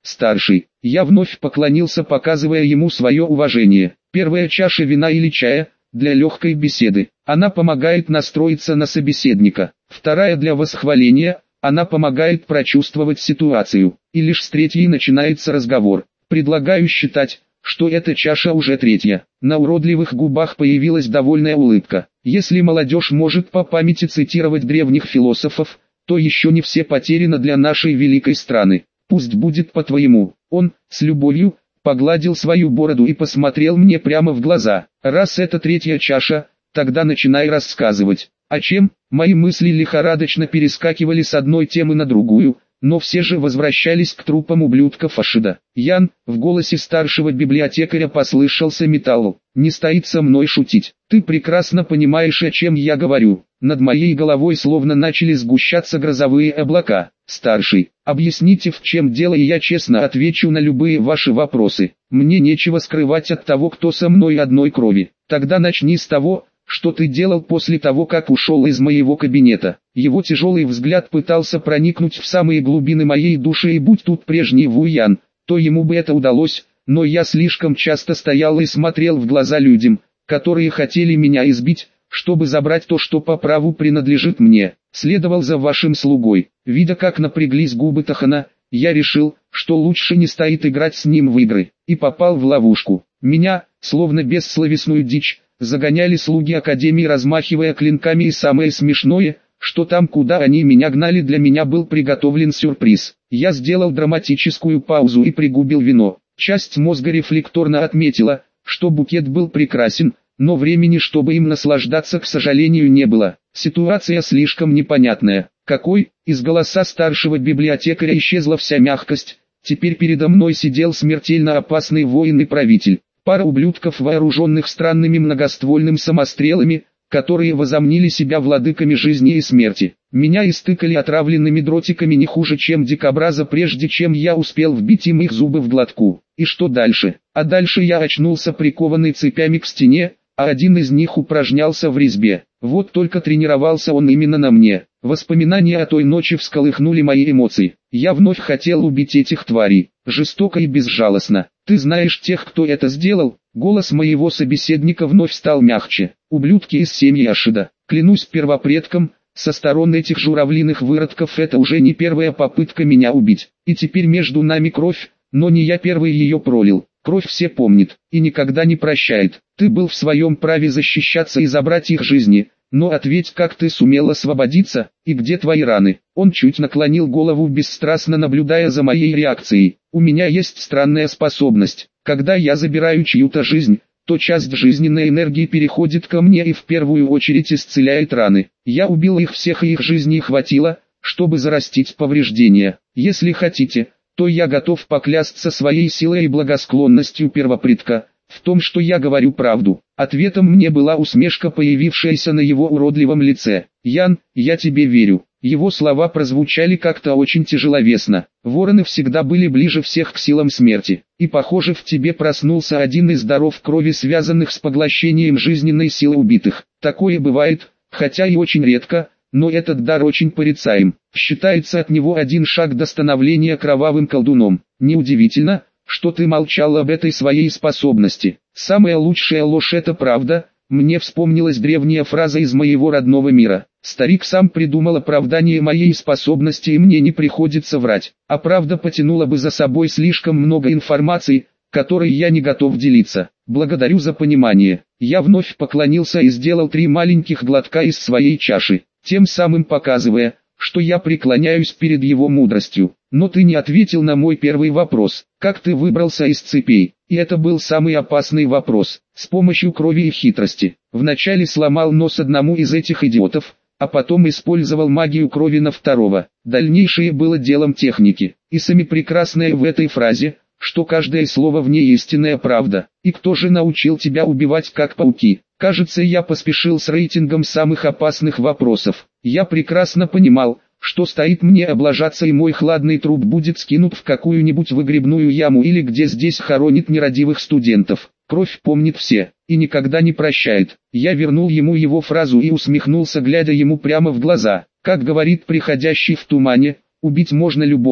старший. Я вновь поклонился, показывая ему свое уважение. Первая чаша вина или чая для легкой беседы. Она помогает настроиться на собеседника. Вторая для восхваления. Она помогает прочувствовать ситуацию. И лишь с третьей начинается разговор. Предлагаю считать, что эта чаша уже третья. На уродливых губах появилась довольная улыбка. Если молодежь может по памяти цитировать древних философов, то еще не все потеряно для нашей великой страны. Пусть будет по-твоему. Он, с любовью, погладил свою бороду и посмотрел мне прямо в глаза. Раз это третья чаша, тогда начинай рассказывать. О чем? Мои мысли лихорадочно перескакивали с одной темы на другую, но все же возвращались к трупам ублюдка Фашида. Ян, в голосе старшего библиотекаря послышался металл. Не стоит со мной шутить. Ты прекрасно понимаешь, о чем я говорю. Над моей головой словно начали сгущаться грозовые облака. Старший, объясните, в чем дело, и я честно отвечу на любые ваши вопросы. Мне нечего скрывать от того, кто со мной одной крови. Тогда начни с того, что ты делал после того, как ушел из моего кабинета. Его тяжелый взгляд пытался проникнуть в самые глубины моей души, и будь тут прежний Ву Ян, то ему бы это удалось, но я слишком часто стоял и смотрел в глаза людям, которые хотели меня избить, чтобы забрать то, что по праву принадлежит мне. Следовал за вашим слугой. Видя, как напряглись губы Тахана, я решил, что лучше не стоит играть с ним в игры, и попал в ловушку. Меня, словно бессловесную дичь, загоняли слуги Академии, размахивая клинками, и самое смешное, что там, куда они меня гнали, для меня был приготовлен сюрприз. Я сделал драматическую паузу и пригубил вино. Часть мозга рефлекторно отметила, что букет был прекрасен, но времени, чтобы им наслаждаться, к сожалению, не было. Ситуация слишком непонятная. Какой? Из голоса старшего библиотекаря исчезла вся мягкость. Теперь передо мной сидел смертельно опасный воин и правитель. Пара ублюдков, вооруженных странными многоствольными самострелами, которые возомнили себя владыками жизни и смерти. Меня истыкали отравленными дротиками не хуже, чем дикобраза, прежде чем я успел вбить им их зубы в глотку. И что дальше? А дальше я очнулся прикованный цепями к стене, а один из них упражнялся в резьбе. Вот только тренировался он именно на мне. Воспоминания о той ночи всколыхнули мои эмоции. Я вновь хотел убить этих тварей, жестоко и безжалостно. Ты знаешь тех, кто это сделал? Голос моего собеседника вновь стал мягче. Ублюдки из семьи Ашида. Клянусь первопредком, со стороны этих журавлиных выродков это уже не первая попытка меня убить. И теперь между нами кровь, но не я первый ее пролил. Кровь все помнит и никогда не прощает. Ты был в своем праве защищаться и забрать их жизни, но ответь, как ты сумел освободиться, и где твои раны? Он чуть наклонил голову, бесстрастно наблюдая за моей реакцией. У меня есть странная способность. Когда я забираю чью-то жизнь, то часть жизненной энергии переходит ко мне и в первую очередь исцеляет раны. Я убил их всех, и их жизни хватило, чтобы зарастить повреждения. Если хотите, то я готов поклясться своей силой и благосклонностью первопредка в том, что я говорю правду. Ответом мне была усмешка, появившаяся на его уродливом лице. «Ян, я тебе верю». Его слова прозвучали как-то очень тяжеловесно. Вороны всегда были ближе всех к силам смерти. И похоже, в тебе проснулся один из даров крови, связанных с поглощением жизненной силы убитых. Такое бывает, хотя и очень редко, но этот дар очень порицаем. Считается от него один шаг до становления кровавым колдуном. Неудивительно, что ты молчал об этой своей способности. Самая лучшая ложь — это правда. Мне вспомнилась древняя фраза из моего родного мира. Старик сам придумал оправдание моей способности, и мне не приходится врать. А правда потянула бы за собой слишком много информации, которой я не готов делиться. Благодарю за понимание. Я вновь поклонился и сделал три маленьких глотка из своей чаши, тем самым показывая, что я преклоняюсь перед его мудростью. Но ты не ответил на мой первый вопрос. Как ты выбрался из цепей? И это был самый опасный вопрос. С помощью крови и хитрости. Вначале сломал нос одному из этих идиотов, а потом использовал магию крови на второго. Дальнейшее было делом техники. И самое прекрасное в этой фразе, что каждое слово в ней истинная правда. И кто же научил тебя убивать как пауки? Кажется, я поспешил с рейтингом самых опасных вопросов. Я прекрасно понимал, что стоит мне облажаться, и мой хладный труп будет скинут в какую-нибудь выгребную яму или где здесь хоронит нерадивых студентов. Кровь помнит все и никогда не прощает. Я вернул ему его фразу и усмехнулся, глядя ему прямо в глаза. Как говорит приходящий в тумане, убить можно любого,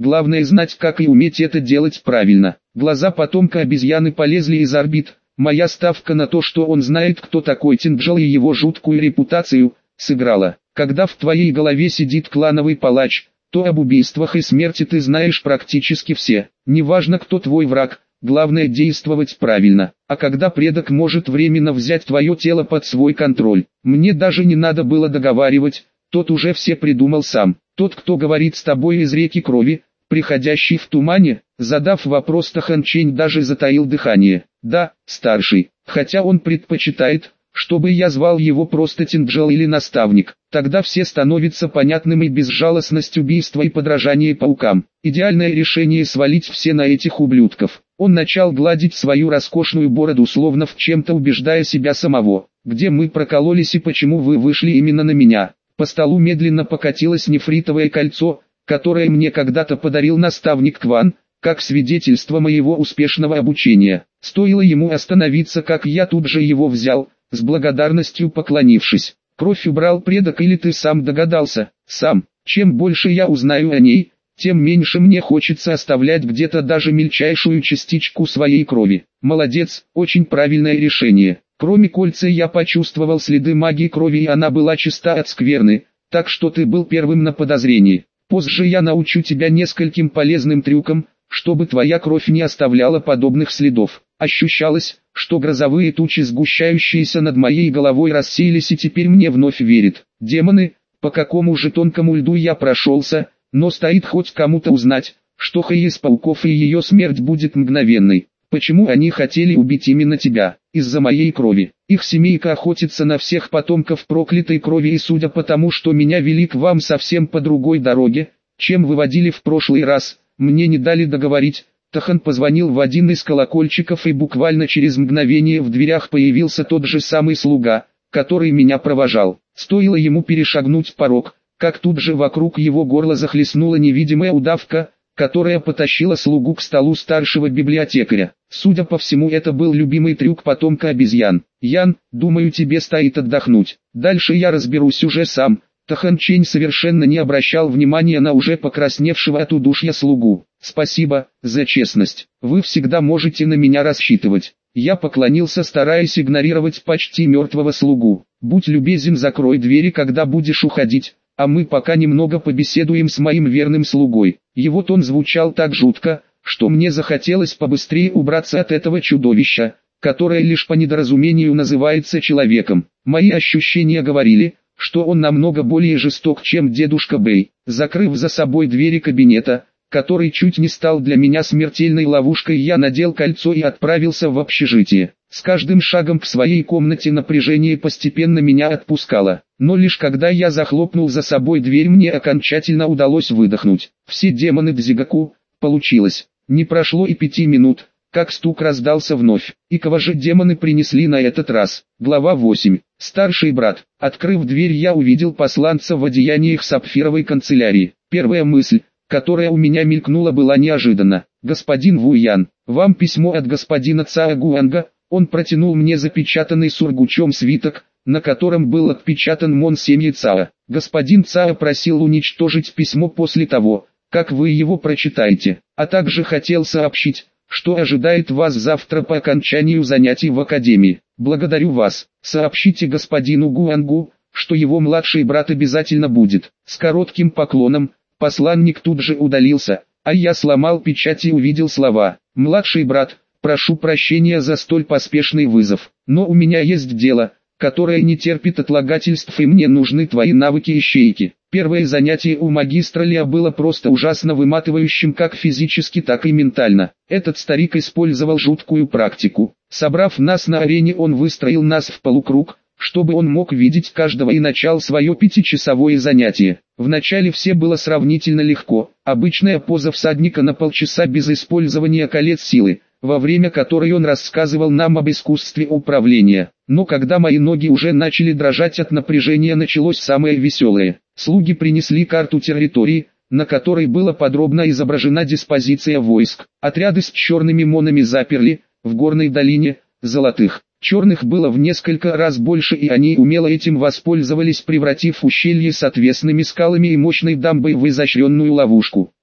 главное знать, как и уметь это делать правильно. Глаза потомка обезьяны полезли из орбит. Моя ставка на то, что он знает, кто такой Тинджал и его жуткую репутацию, сыграла. Когда в твоей голове сидит клановый палач, то об убийствах и смерти ты знаешь практически все. Неважно, кто твой враг, главное действовать правильно. А когда предок может временно взять твое тело под свой контроль, мне даже не надо было договаривать, тот уже все придумал сам. Тот, кто говорит с тобой из реки крови, приходящий в тумане, задав вопрос, Тахан Чень даже затаил дыхание. Да, старший, хотя он предпочитает, чтобы я звал его просто Тинджал или наставник. Тогда все становится понятным и безжалостность убийства и подражание паукам. Идеальное решение свалить все на этих ублюдков. Он начал гладить свою роскошную бороду, словно в чем-то убеждая себя самого. Где мы прокололись и почему вы вышли именно на меня? По столу медленно покатилось нефритовое кольцо, которое мне когда-то подарил наставник Кван, как свидетельство моего успешного обучения. Стоило ему остановиться, как я тут же его взял, с благодарностью поклонившись. Кровь убрал предок или ты сам догадался? Сам. Чем больше я узнаю о ней, тем меньше мне хочется оставлять где-то даже мельчайшую частичку своей крови. Молодец, очень правильное решение. Кроме кольца я почувствовал следы магии крови, и она была чиста от скверны, так что ты был первым на подозрении. Позже я научу тебя нескольким полезным трюкам, чтобы твоя кровь не оставляла подобных следов. Ощущалось, что грозовые тучи, сгущающиеся над моей головой, рассеялись, и теперь мне вновь верит. Демоны, по какому же тонкому льду я прошелся, но стоит хоть кому-то узнать, что Хэй из пауков и ее смерть будет мгновенной. Почему они хотели убить именно тебя? Из-за моей крови. Их семейка охотится на всех потомков проклятой крови, и судя по тому, что меня вели к вам совсем по другой дороге, чем выводили в прошлый раз, мне не дали договорить. Тахан позвонил в один из колокольчиков, и буквально через мгновение в дверях появился тот же самый слуга, который меня провожал. Стоило ему перешагнуть порог, как тут же вокруг его горла захлестнула невидимая удавка, которая потащила слугу к столу старшего библиотекаря. Судя по всему, это был любимый трюк потомка обезьян. «Ян, думаю, тебе стоит отдохнуть. Дальше я разберусь уже сам». Тахан Чень совершенно не обращал внимания на уже покрасневшего от удушья слугу. «Спасибо за честность. Вы всегда можете на меня рассчитывать». Я поклонился, стараясь игнорировать почти мертвого слугу. «Будь любезен, закрой двери, когда будешь уходить, а мы пока немного побеседуем с моим верным слугой». Его тон звучал так жутко, что мне захотелось побыстрее убраться от этого чудовища, которое лишь по недоразумению называется человеком. Мои ощущения говорили, что он намного более жесток, чем дедушка Бэй. Закрыв за собой двери кабинета, который чуть не стал для меня смертельной ловушкой, я надел кольцо и отправился в общежитие. С каждым шагом к своей комнате напряжение постепенно меня отпускало, но лишь когда я захлопнул за собой дверь, мне окончательно удалось выдохнуть. Все демоны Дзигаку, получилось. Не прошло и пяти минут, как стук раздался вновь. И кого же демоны принесли на этот раз? Глава восемь. Старший брат. Открыв дверь, я увидел посланца в одеяниях сапфировой канцелярии. Первая мысль, которая у меня мелькнула, была неожиданна. «Господин Ву Ян, вам письмо от господина Цао Гуанга». Он протянул мне запечатанный сургучом свиток, на котором был отпечатан Мон семьи Цао. «Господин Цао просил уничтожить письмо после того, как вы его прочитаете, а также хотел сообщить, что ожидает вас завтра по окончанию занятий в академии. Благодарю вас. Сообщите господину Гуангу, что его младший брат обязательно будет». С коротким поклоном посланник тут же удалился, а я сломал печать и увидел слова: «Младший брат, прошу прощения за столь поспешный вызов, но у меня есть дело, которое не терпит отлагательств, и мне нужны твои навыки-ищейки». Первое занятие у магистра Лиа было просто ужасно выматывающим как физически, так и ментально. Этот старик использовал жуткую практику. Собрав нас на арене, он выстроил нас в полукруг, чтобы он мог видеть каждого, и начал свое пятичасовое занятие. Вначале все было сравнительно легко, обычная поза всадника на полчаса без использования колец силы, во время которой он рассказывал нам об искусстве управления. Но когда мои ноги уже начали дрожать от напряжения, началось самое веселое. Слуги принесли карту территории, на которой была подробно изображена диспозиция войск. Отряды с черными монами заперли в горной долине, золотых. Черных было в несколько раз больше, и они умело этим воспользовались, превратив ущелье с отвесными скалами и мощной дамбой в изощренную ловушку.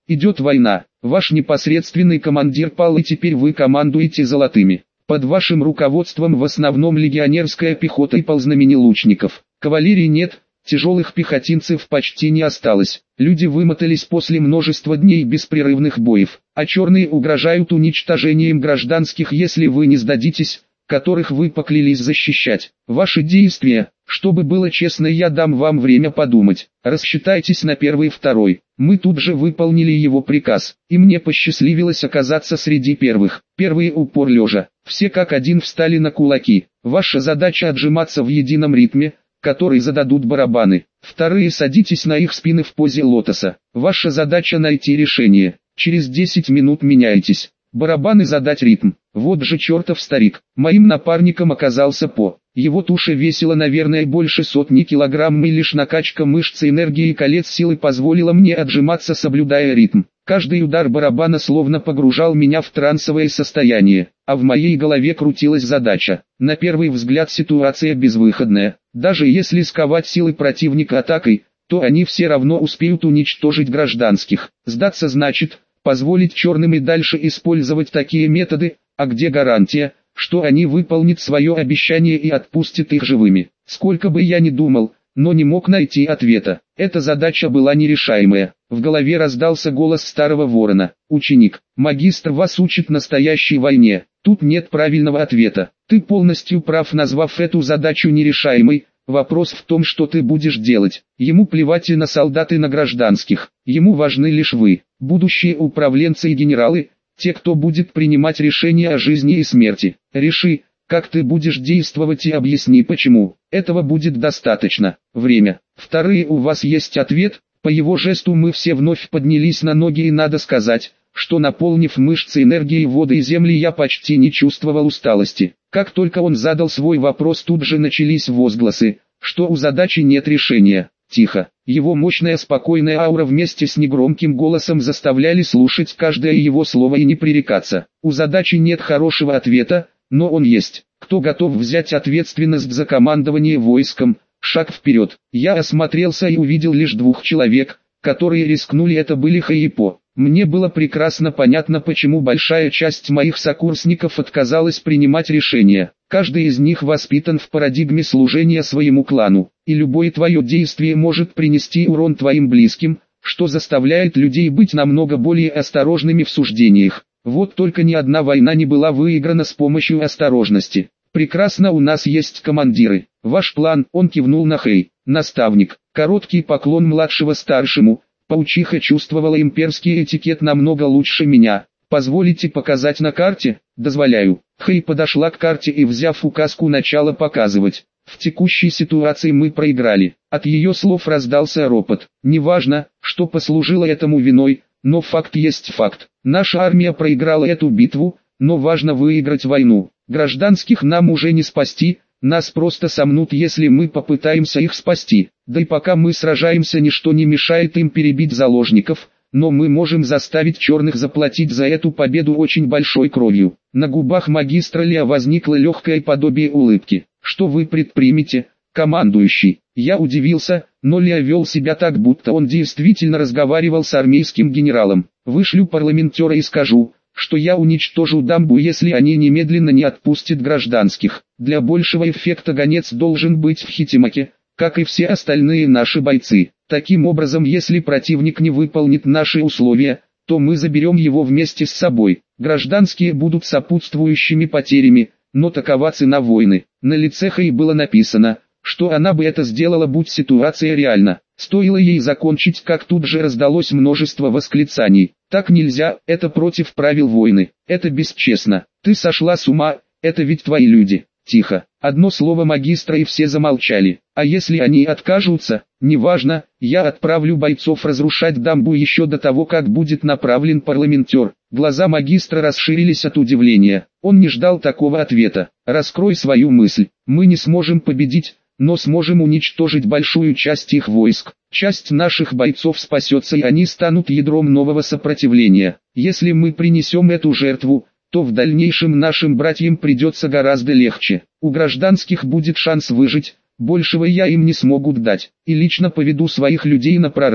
Идет война. Ваш непосредственный командир пал, и теперь вы командуете золотыми. Под вашим руководством в основном легионерская пехота и ползнамени лучников. Кавалерии нет, тяжелых пехотинцев почти не осталось. Люди вымотались после множества дней беспрерывных боев, а черные угрожают уничтожением гражданских, если вы не сдадитесь, которых вы поклялись защищать. Ваши действия, чтобы было честно, я дам вам время подумать. Рассчитайтесь на первый и второй. Мы тут же выполнили его приказ, и мне посчастливилось оказаться среди первых. Первые упор лежа. Все как один встали на кулаки. Ваша задача отжиматься в едином ритме, который зададут барабаны. Вторые садитесь на их спины в позе лотоса. Ваша задача найти решение. Через десять минут меняйтесь. Барабаны задать ритм. Вот же чертов старик. Моим напарником оказался По. Его туша весила, наверное, больше сотни килограмм, и лишь накачка мышц, энергии и колец силы позволила мне отжиматься, соблюдая ритм. Каждый удар барабана словно погружал меня в трансовое состояние, а в моей голове крутилась задача. На первый взгляд ситуация безвыходная. Даже если сковать силы противника атакой, то они все равно успеют уничтожить гражданских. Сдаться значит позволить черным и дальше использовать такие методы, а где гарантия, что они выполнят свое обещание и отпустят их живыми? Сколько бы я ни думал, но не мог найти ответа. Эта задача была нерешаемая. В голове раздался голос старого ворона. «Ученик, магистр вас учит настоящей войне. Тут нет правильного ответа. Ты полностью прав, назвав эту задачу нерешаемой. Вопрос в том, что ты будешь делать. Ему плевать и на солдат, и на гражданских. Ему важны лишь вы, будущие управленцы и генералы, те, кто будет принимать решения о жизни и смерти. Реши, как ты будешь действовать, и объясни почему. Этого будет достаточно. Время. Вторые, у вас есть ответ?» По его жесту мы все вновь поднялись на ноги, и надо сказать, что, наполнив мышцы энергией воды и земли, я почти не чувствовал усталости. Как только он задал свой вопрос, тут же начались возгласы, что у задачи нет решения. Тихо. Его мощная спокойная аура вместе с негромким голосом заставляли слушать каждое его слово и не пререкаться. У задачи нет хорошего ответа, но он есть. Кто готов взять ответственность за командование войском? Шаг вперед. Я осмотрелся и увидел лишь двух человек, которые рискнули. Это были Хэй и По. Мне было прекрасно понятно, почему большая часть моих сокурсников отказалась принимать решения. Каждый из них воспитан в парадигме служения своему клану, и любое твое действие может принести урон твоим близким, что заставляет людей быть намного более осторожными в суждениях. Вот только ни одна война не была выиграна с помощью осторожности. Прекрасно, у нас есть командиры. Ваш план, он кивнул на Хэй, наставник. Короткий поклон младшего старшему. Паучиха чувствовала имперский этикет намного лучше меня. Позволите показать на карте? Дозволяю. Хэй подошла к карте и, взяв указку, начала показывать. В текущей ситуации мы проиграли. От ее слов раздался ропот. Неважно, что послужило этому виной, но факт есть факт. Наша армия проиграла эту битву, но важно выиграть войну. Гражданских нам уже не спасти, нас просто сомнут, если мы попытаемся их спасти. Да и пока мы сражаемся, ничто не мешает им перебить заложников, но мы можем заставить черных заплатить за эту победу очень большой кровью. На губах магистра Лео возникло легкое подобие улыбки. Что вы предпримете, командующий? Я удивился, но Лео вел себя так, будто он действительно разговаривал с армейским генералом. Вышлю парламентера и скажу, что я уничтожу дамбу, если они немедленно не отпустят гражданских. Для большего эффекта гонец должен быть в Хитимаке, как и все остальные наши бойцы. Таким образом, если противник не выполнит наши условия, то мы заберем его вместе с собой. Гражданские будут сопутствующими потерями, но такова цена войны. На лице Хэй было написано, что она бы это сделала, будь ситуация реальна. Стоило ей закончить, как тут же раздалось множество восклицаний. Так нельзя, это против правил войны, это бесчестно. Ты сошла с ума, это ведь твои люди. Тихо. Одно слово магистра и все замолчали. А если они откажутся? Неважно, я отправлю бойцов разрушать дамбу еще до того, как будет направлен парламентер. Глаза магистра расширились от удивления. Он не ждал такого ответа. Раскрой свою мысль. Мы не сможем победить, но сможем уничтожить большую часть их войск. Часть наших бойцов спасется, и они станут ядром нового сопротивления. Если мы принесем эту жертву, то в дальнейшем нашим братьям придется гораздо легче. У гражданских будет шанс выжить, большего я им не смогу дать, и лично поведу своих людей на прорыв.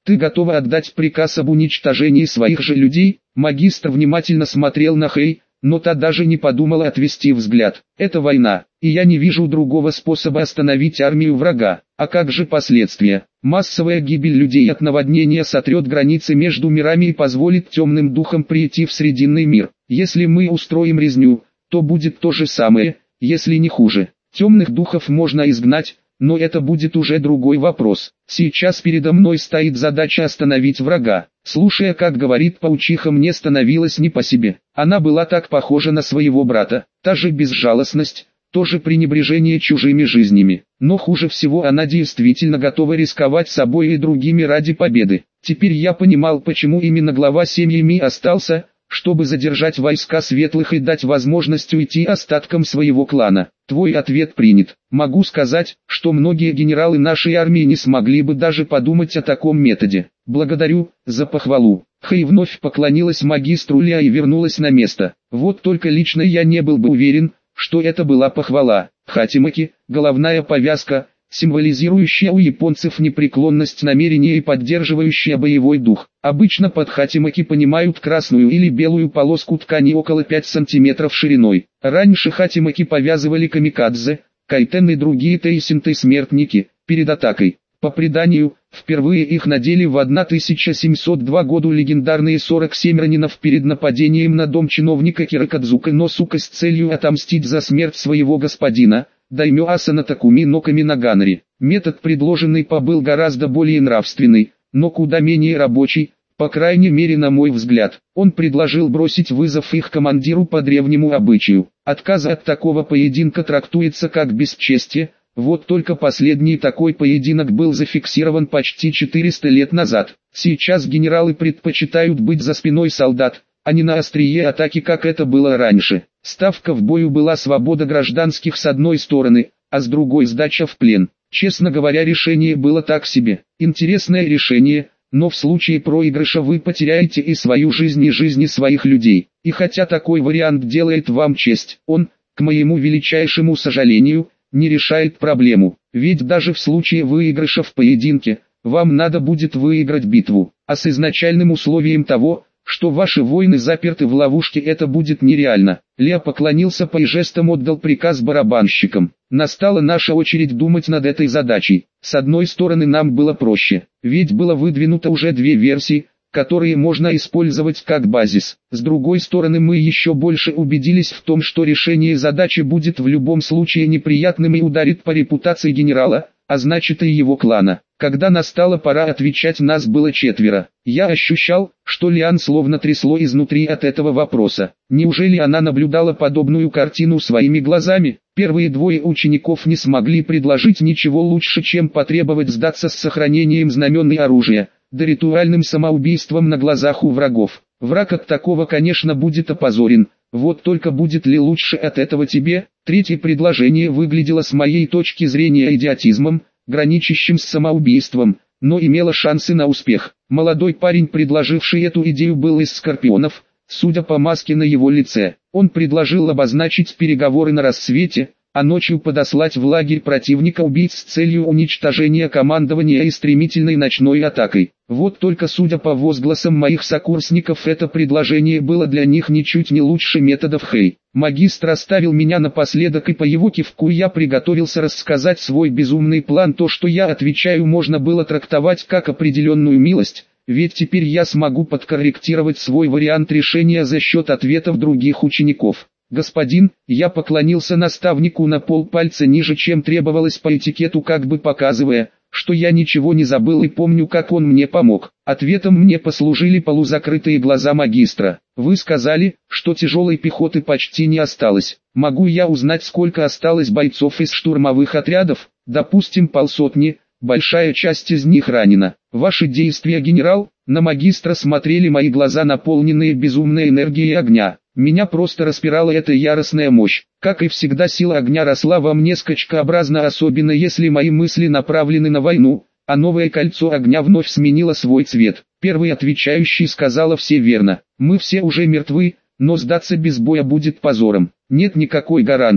Ты готова отдать приказ об уничтожении своих же людей? Магистр внимательно смотрел на Хэй, но та даже не подумала отвести взгляд. Это война, и я не вижу другого способа остановить армию врага. А как же последствия? Массовая гибель людей от наводнения сотрет границы между мирами и позволит темным духам прийти в Срединный мир. Если мы устроим резню, то будет то же самое, если не хуже. Темных духов можно изгнать, но это будет уже другой вопрос. Сейчас передо мной стоит задача остановить врага. Слушая, как говорит паучиха, мне становилось не по себе. Она была так похожа на своего брата. Та же безжалостность, то же пренебрежение чужими жизнями. Но хуже всего, она действительно готова рисковать собой и другими ради победы. Теперь я понимал, почему именно глава семьи Ми остался, чтобы задержать войска светлых и дать возможность уйти остаткам своего клана. Твой ответ принят. Могу сказать, что многие генералы нашей армии не смогли бы даже подумать о таком методе. Благодарю за похвалу. Хэй вновь поклонилась магистру Ля и вернулась на место. Вот только лично я не был бы уверен, что это была похвала. Хатимаки, головная повязка, символизирующая у японцев непреклонность намерения и поддерживающая боевой дух. Обычно под хатимаки понимают красную или белую полоску ткани около пяти сантиметров шириной. Раньше хатимаки повязывали камикадзе, кайтен и другие тейсинты-смертники, перед атакой. По преданию, впервые их надели в тысяча семьсот втором году легендарные сорок семь ранинов перед нападением на дом чиновника Киракадзука Носука с целью отомстить за смерть своего господина, даймё Асана Такуми но Каминаганари. Метод, предложенный По, был гораздо более нравственный, но куда менее рабочий, по крайней мере на мой взгляд. Он предложил бросить вызов их командиру по древнему обычаю. Отказ от такого поединка трактуется как бесчестие. Вот только последний такой поединок был зафиксирован почти четыреста лет назад. Сейчас генералы предпочитают быть за спиной солдат, а не на острие атаки, как это было раньше. Ставка в бою была свобода гражданских с одной стороны, а с другой сдача в плен. Честно говоря, решение было так себе. Интересное решение, но в случае проигрыша вы потеряете и свою жизнь, и жизни своих людей. И хотя такой вариант делает вам честь, он, к моему величайшему сожалению, не решает проблему. Ведь даже в случае выигрыша в поединке, вам надо будет выиграть битву. А с изначальным условием того, что ваши воины заперты в ловушке, это будет нереально. Лео поклонился По и жестом отдал приказ барабанщикам. Настала наша очередь думать над этой задачей. С одной стороны, нам было проще, ведь было выдвинуто уже две версии, которые можно использовать как базис. С другой стороны, мы еще больше убедились в том, что решение задачи будет в любом случае неприятным и ударит по репутации генерала, а значит и его клана. Когда настала пора отвечать, нас было четверо. Я ощущал, что Лиан словно трясло изнутри от этого вопроса. Неужели она наблюдала подобную картину своими глазами? Первые двое учеников не смогли предложить ничего лучше, чем потребовать сдаться с сохранением знамен и оружия, да ритуальным самоубийством на глазах у врагов. Враг от такого, конечно, будет опозорен. Вот только будет ли лучше от этого тебе? Третье предложение выглядело с моей точки зрения идиотизмом, граничащим с самоубийством, но имело шансы на успех. Молодой парень, предложивший эту идею, был из Скорпионов, судя по маске на его лице. Он предложил обозначить переговоры на рассвете, а ночью подослать в лагерь противника убийц с целью уничтожения командования и стремительной ночной атакой. Вот только судя по возгласам моих сокурсников, это предложение было для них ничуть не лучше методов Хэй. Магистр оставил меня напоследок, и по его кивку я приготовился рассказать свой безумный план. То, что я отвечаю, можно было трактовать как определенную милость, ведь теперь я смогу подкорректировать свой вариант решения за счет ответов других учеников. «Господин», я поклонился наставнику на полпальца ниже, чем требовалось по этикету, как бы показывая, что я ничего не забыл и помню, как он мне помог. Ответом мне послужили полузакрытые глаза магистра. «Вы сказали, что тяжелой пехоты почти не осталось. Могу я узнать, сколько осталось бойцов из штурмовых отрядов?» «Допустим, полсотни, большая часть из них ранена». «Ваши действия, генерал?» На магистра смотрели мои глаза, наполненные безумной энергией огня. Меня просто распирала эта яростная мощь. Как и всегда, сила огня росла во мне скачкообразно, особенно если мои мысли направлены на войну, а новое кольцо огня вновь сменило свой цвет. Первый отвечающий сказала все верно. Мы все уже мертвы, но сдаться без боя будет позором. Нет никакой гарантии,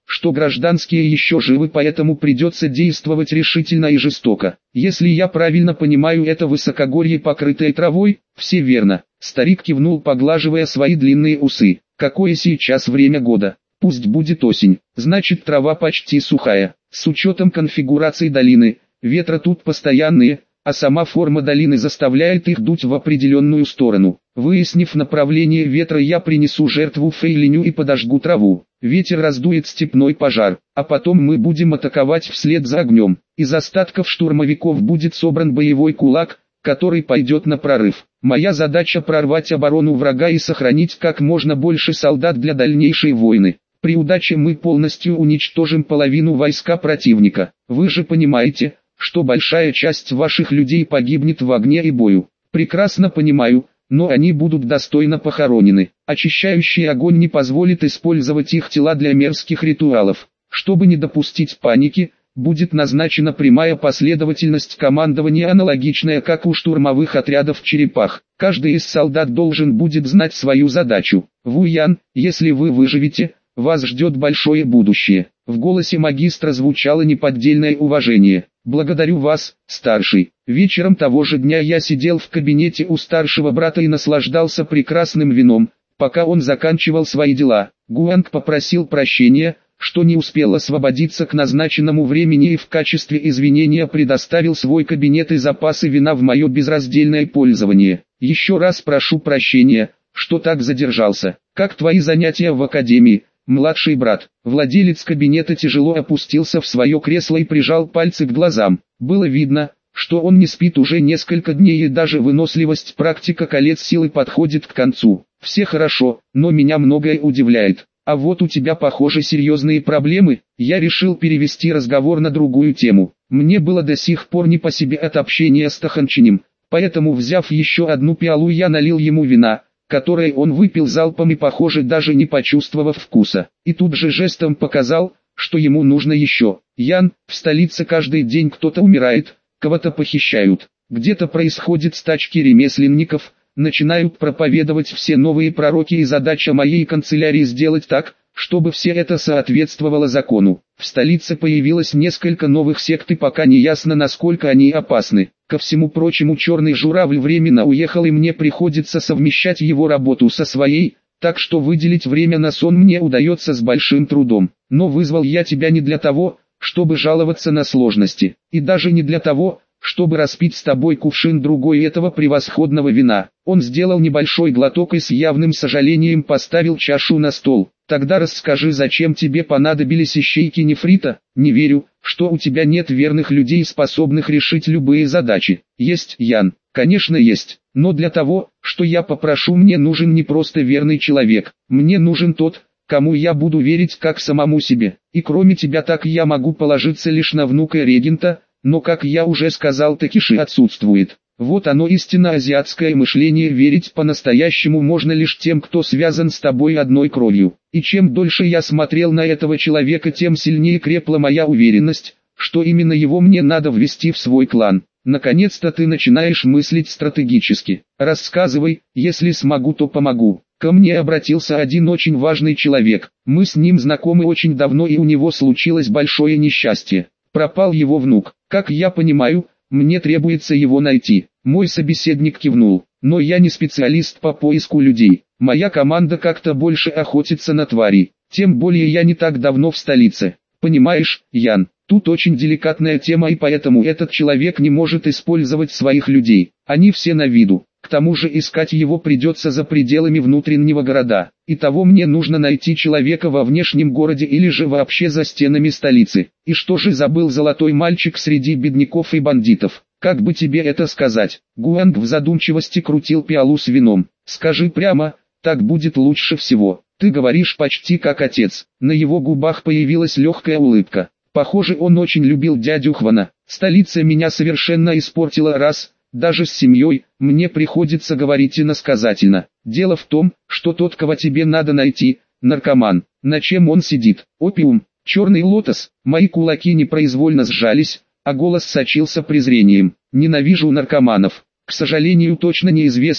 что гражданские еще живы, поэтому придется действовать решительно и жестоко. Если я правильно понимаю, это высокогорье, покрытое травой? Все верно. Старик кивнул, поглаживая свои длинные усы. Какое сейчас время года? Пусть будет осень, значит трава почти сухая. С учетом конфигурации долины, ветра тут постоянные, а сама форма долины заставляет их дуть в определенную сторону. Выяснив направление ветра, я принесу жертву фейлиню и подожгу траву. Ветер раздует степной пожар, а потом мы будем атаковать вслед за огнем. Из остатков штурмовиков будет собран боевой кулак, который пойдет на прорыв. Моя задача прорвать оборону врага и сохранить как можно больше солдат для дальнейшей войны. При удаче мы полностью уничтожим половину войска противника. Вы же понимаете, что большая часть ваших людей погибнет в огне и бою. Прекрасно понимаю, но они будут достойно похоронены. Очищающий огонь не позволит использовать их тела для мерзких ритуалов. Чтобы не допустить паники, будет назначена прямая последовательность командования, аналогичная как у штурмовых отрядов «Черепах». Каждый из солдат должен будет знать свою задачу. Вуян, если вы выживете, вас ждет большое будущее. В голосе магистра звучало неподдельное уважение. Благодарю вас, старший. Вечером того же дня я сидел в кабинете у старшего брата и наслаждался прекрасным вином, пока он заканчивал свои дела. Гуанг попросил прощения, что не успел освободиться к назначенному времени, и в качестве извинения предоставил свой кабинет и запасы вина в мое безраздельное пользование. Еще раз прошу прощения, что так задержался. Как твои занятия в академии, младший брат? Владелец кабинета тяжело опустился в свое кресло и прижал пальцы к глазам. Было видно, что он не спит уже несколько дней, и даже выносливость практика колец силы подходит к концу. Все хорошо, но меня многое удивляет. А вот у тебя, похоже, серьезные проблемы. Я решил перевести разговор на другую тему. Мне было до сих пор не по себе от общения с Таханчинем, поэтому, взяв еще одну пиалу, я налил ему вина, которое он выпил залпом и, похоже, даже не почувствовав вкуса. И тут же жестом показал, что ему нужно еще. Ян, в столице каждый день кто-то умирает, кого-то похищают, где-то происходят стачки ремесленников, начинают проповедовать все новые пророки, и задача моей канцелярии сделать так, чтобы все это соответствовало закону. В столице появилось несколько новых сект, и пока не ясно, насколько они опасны. Ко всему прочему, черный журавль временно уехал, и мне приходится совмещать его работу со своей, так что выделить время на сон мне удается с большим трудом. Но вызвал я тебя не для того, чтобы жаловаться на сложности, и даже не для того, чтобы распить с тобой кувшин другой этого превосходного вина. Он сделал небольшой глоток и с явным сожалением поставил чашу на стол. Тогда расскажи, зачем тебе понадобились ищейки нефрита? Не верю, что у тебя нет верных людей, способных решить любые задачи. Есть, Ян, конечно есть, но для того, что я попрошу, мне нужен не просто верный человек, мне нужен тот, кому я буду верить как самому себе. И кроме тебя так я могу положиться лишь на внука регента, но, как я уже сказал, Такиши отсутствует. Вот оно, истинно азиатское мышление: верить по-настоящему можно лишь тем, кто связан с тобой одной кровью. И чем дольше я смотрел на этого человека, тем сильнее крепла моя уверенность, что именно его мне надо ввести в свой клан. Наконец-то ты начинаешь мыслить стратегически. Рассказывай, если смогу, то помогу. Ко мне обратился один очень важный человек. Мы с ним знакомы очень давно, и у него случилось большое несчастье. Пропал его внук. Как я понимаю, мне требуется его найти. Мой собеседник кивнул. Но я не специалист по поиску людей. Моя команда как-то больше охотится на тварей. Тем более я не так давно в столице. Понимаешь, Ян, тут очень деликатная тема, и поэтому этот человек не может использовать своих людей. Они все на виду. К тому же искать его придется за пределами внутреннего города. Итого мне нужно найти человека во внешнем городе или же вообще за стенами столицы. И что же забыл золотой мальчик среди бедняков и бандитов? Как бы тебе это сказать? Гуанг в задумчивости крутил пиалу с вином. Скажи прямо, так будет лучше всего. Ты говоришь почти как отец. На его губах появилась легкая улыбка. Похоже, он очень любил дядю Хвана. Столица меня совершенно испортила раз... Даже с семьей, мне приходится говорить иносказательно. Дело в том, что тот, кого тебе надо найти, наркоман. На чем он сидит? Опиум, черный лотос. Мои кулаки непроизвольно сжались, а голос сочился презрением. Ненавижу наркоманов. К сожалению, точно неизвестно,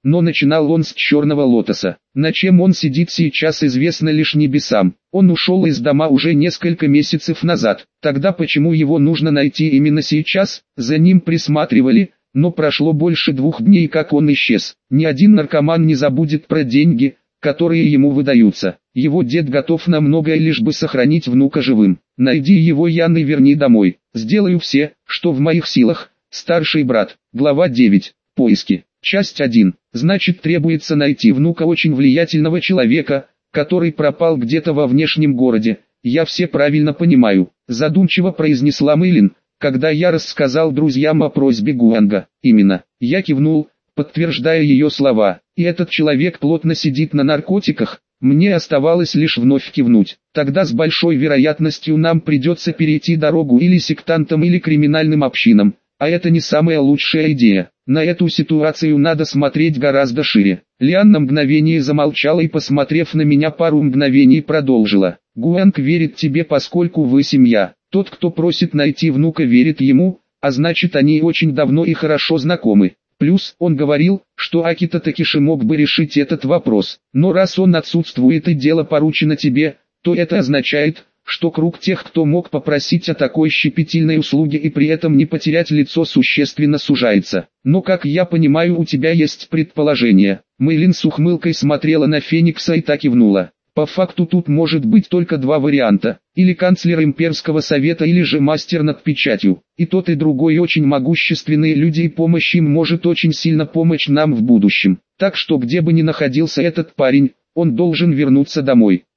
но начинал он с черного лотоса. На чем он сидит сейчас, известно лишь небесам. Он ушел из дома уже несколько месяцев назад. Тогда почему его нужно найти именно сейчас? За ним присматривали, но прошло больше двух дней, как он исчез. Ни один наркоман не забудет про деньги, которые ему выдаются. Его дед готов на многое, лишь бы сохранить внука живым. Найди его, Ян, и верни домой. Сделаю все, что в моих силах. Старший брат. Глава девять. Поиски. Часть один. Значит, требуется найти внука очень влиятельного человека, который пропал где-то во внешнем городе. Я все правильно понимаю. Задумчиво произнесла Мэйлин, когда я рассказал друзьям о просьбе Гуанга. Именно. Я кивнул, подтверждая ее слова. И этот человек плотно сидит на наркотиках. Мне оставалось лишь вновь кивнуть. Тогда с большой вероятностью нам придется перейти дорогу или сектантам, или криминальным общинам. А это не самая лучшая идея. На эту ситуацию надо смотреть гораздо шире. Лиан на мгновение замолчала и, посмотрев на меня пару мгновений, продолжила. Гуанг верит тебе, поскольку вы семья. Тот, кто просит найти внука, верит ему, а значит, они очень давно и хорошо знакомы. Плюс, он говорил, что Акита Такеши мог бы решить этот вопрос. Но раз он отсутствует и дело поручено тебе, то это означает, что круг тех, кто мог попросить о такой щепетильной услуге и при этом не потерять лицо, существенно сужается. Но, как я понимаю, у тебя есть предположение. Мэйлин с ухмылкой смотрела на Феникса и так кивнула. По факту тут может быть только два варианта. Или канцлер имперского совета, или же мастер над печатью. И тот и другой очень могущественные люди, и помощь им может очень сильно помочь нам в будущем. Так что где бы ни находился этот парень, он должен вернуться домой.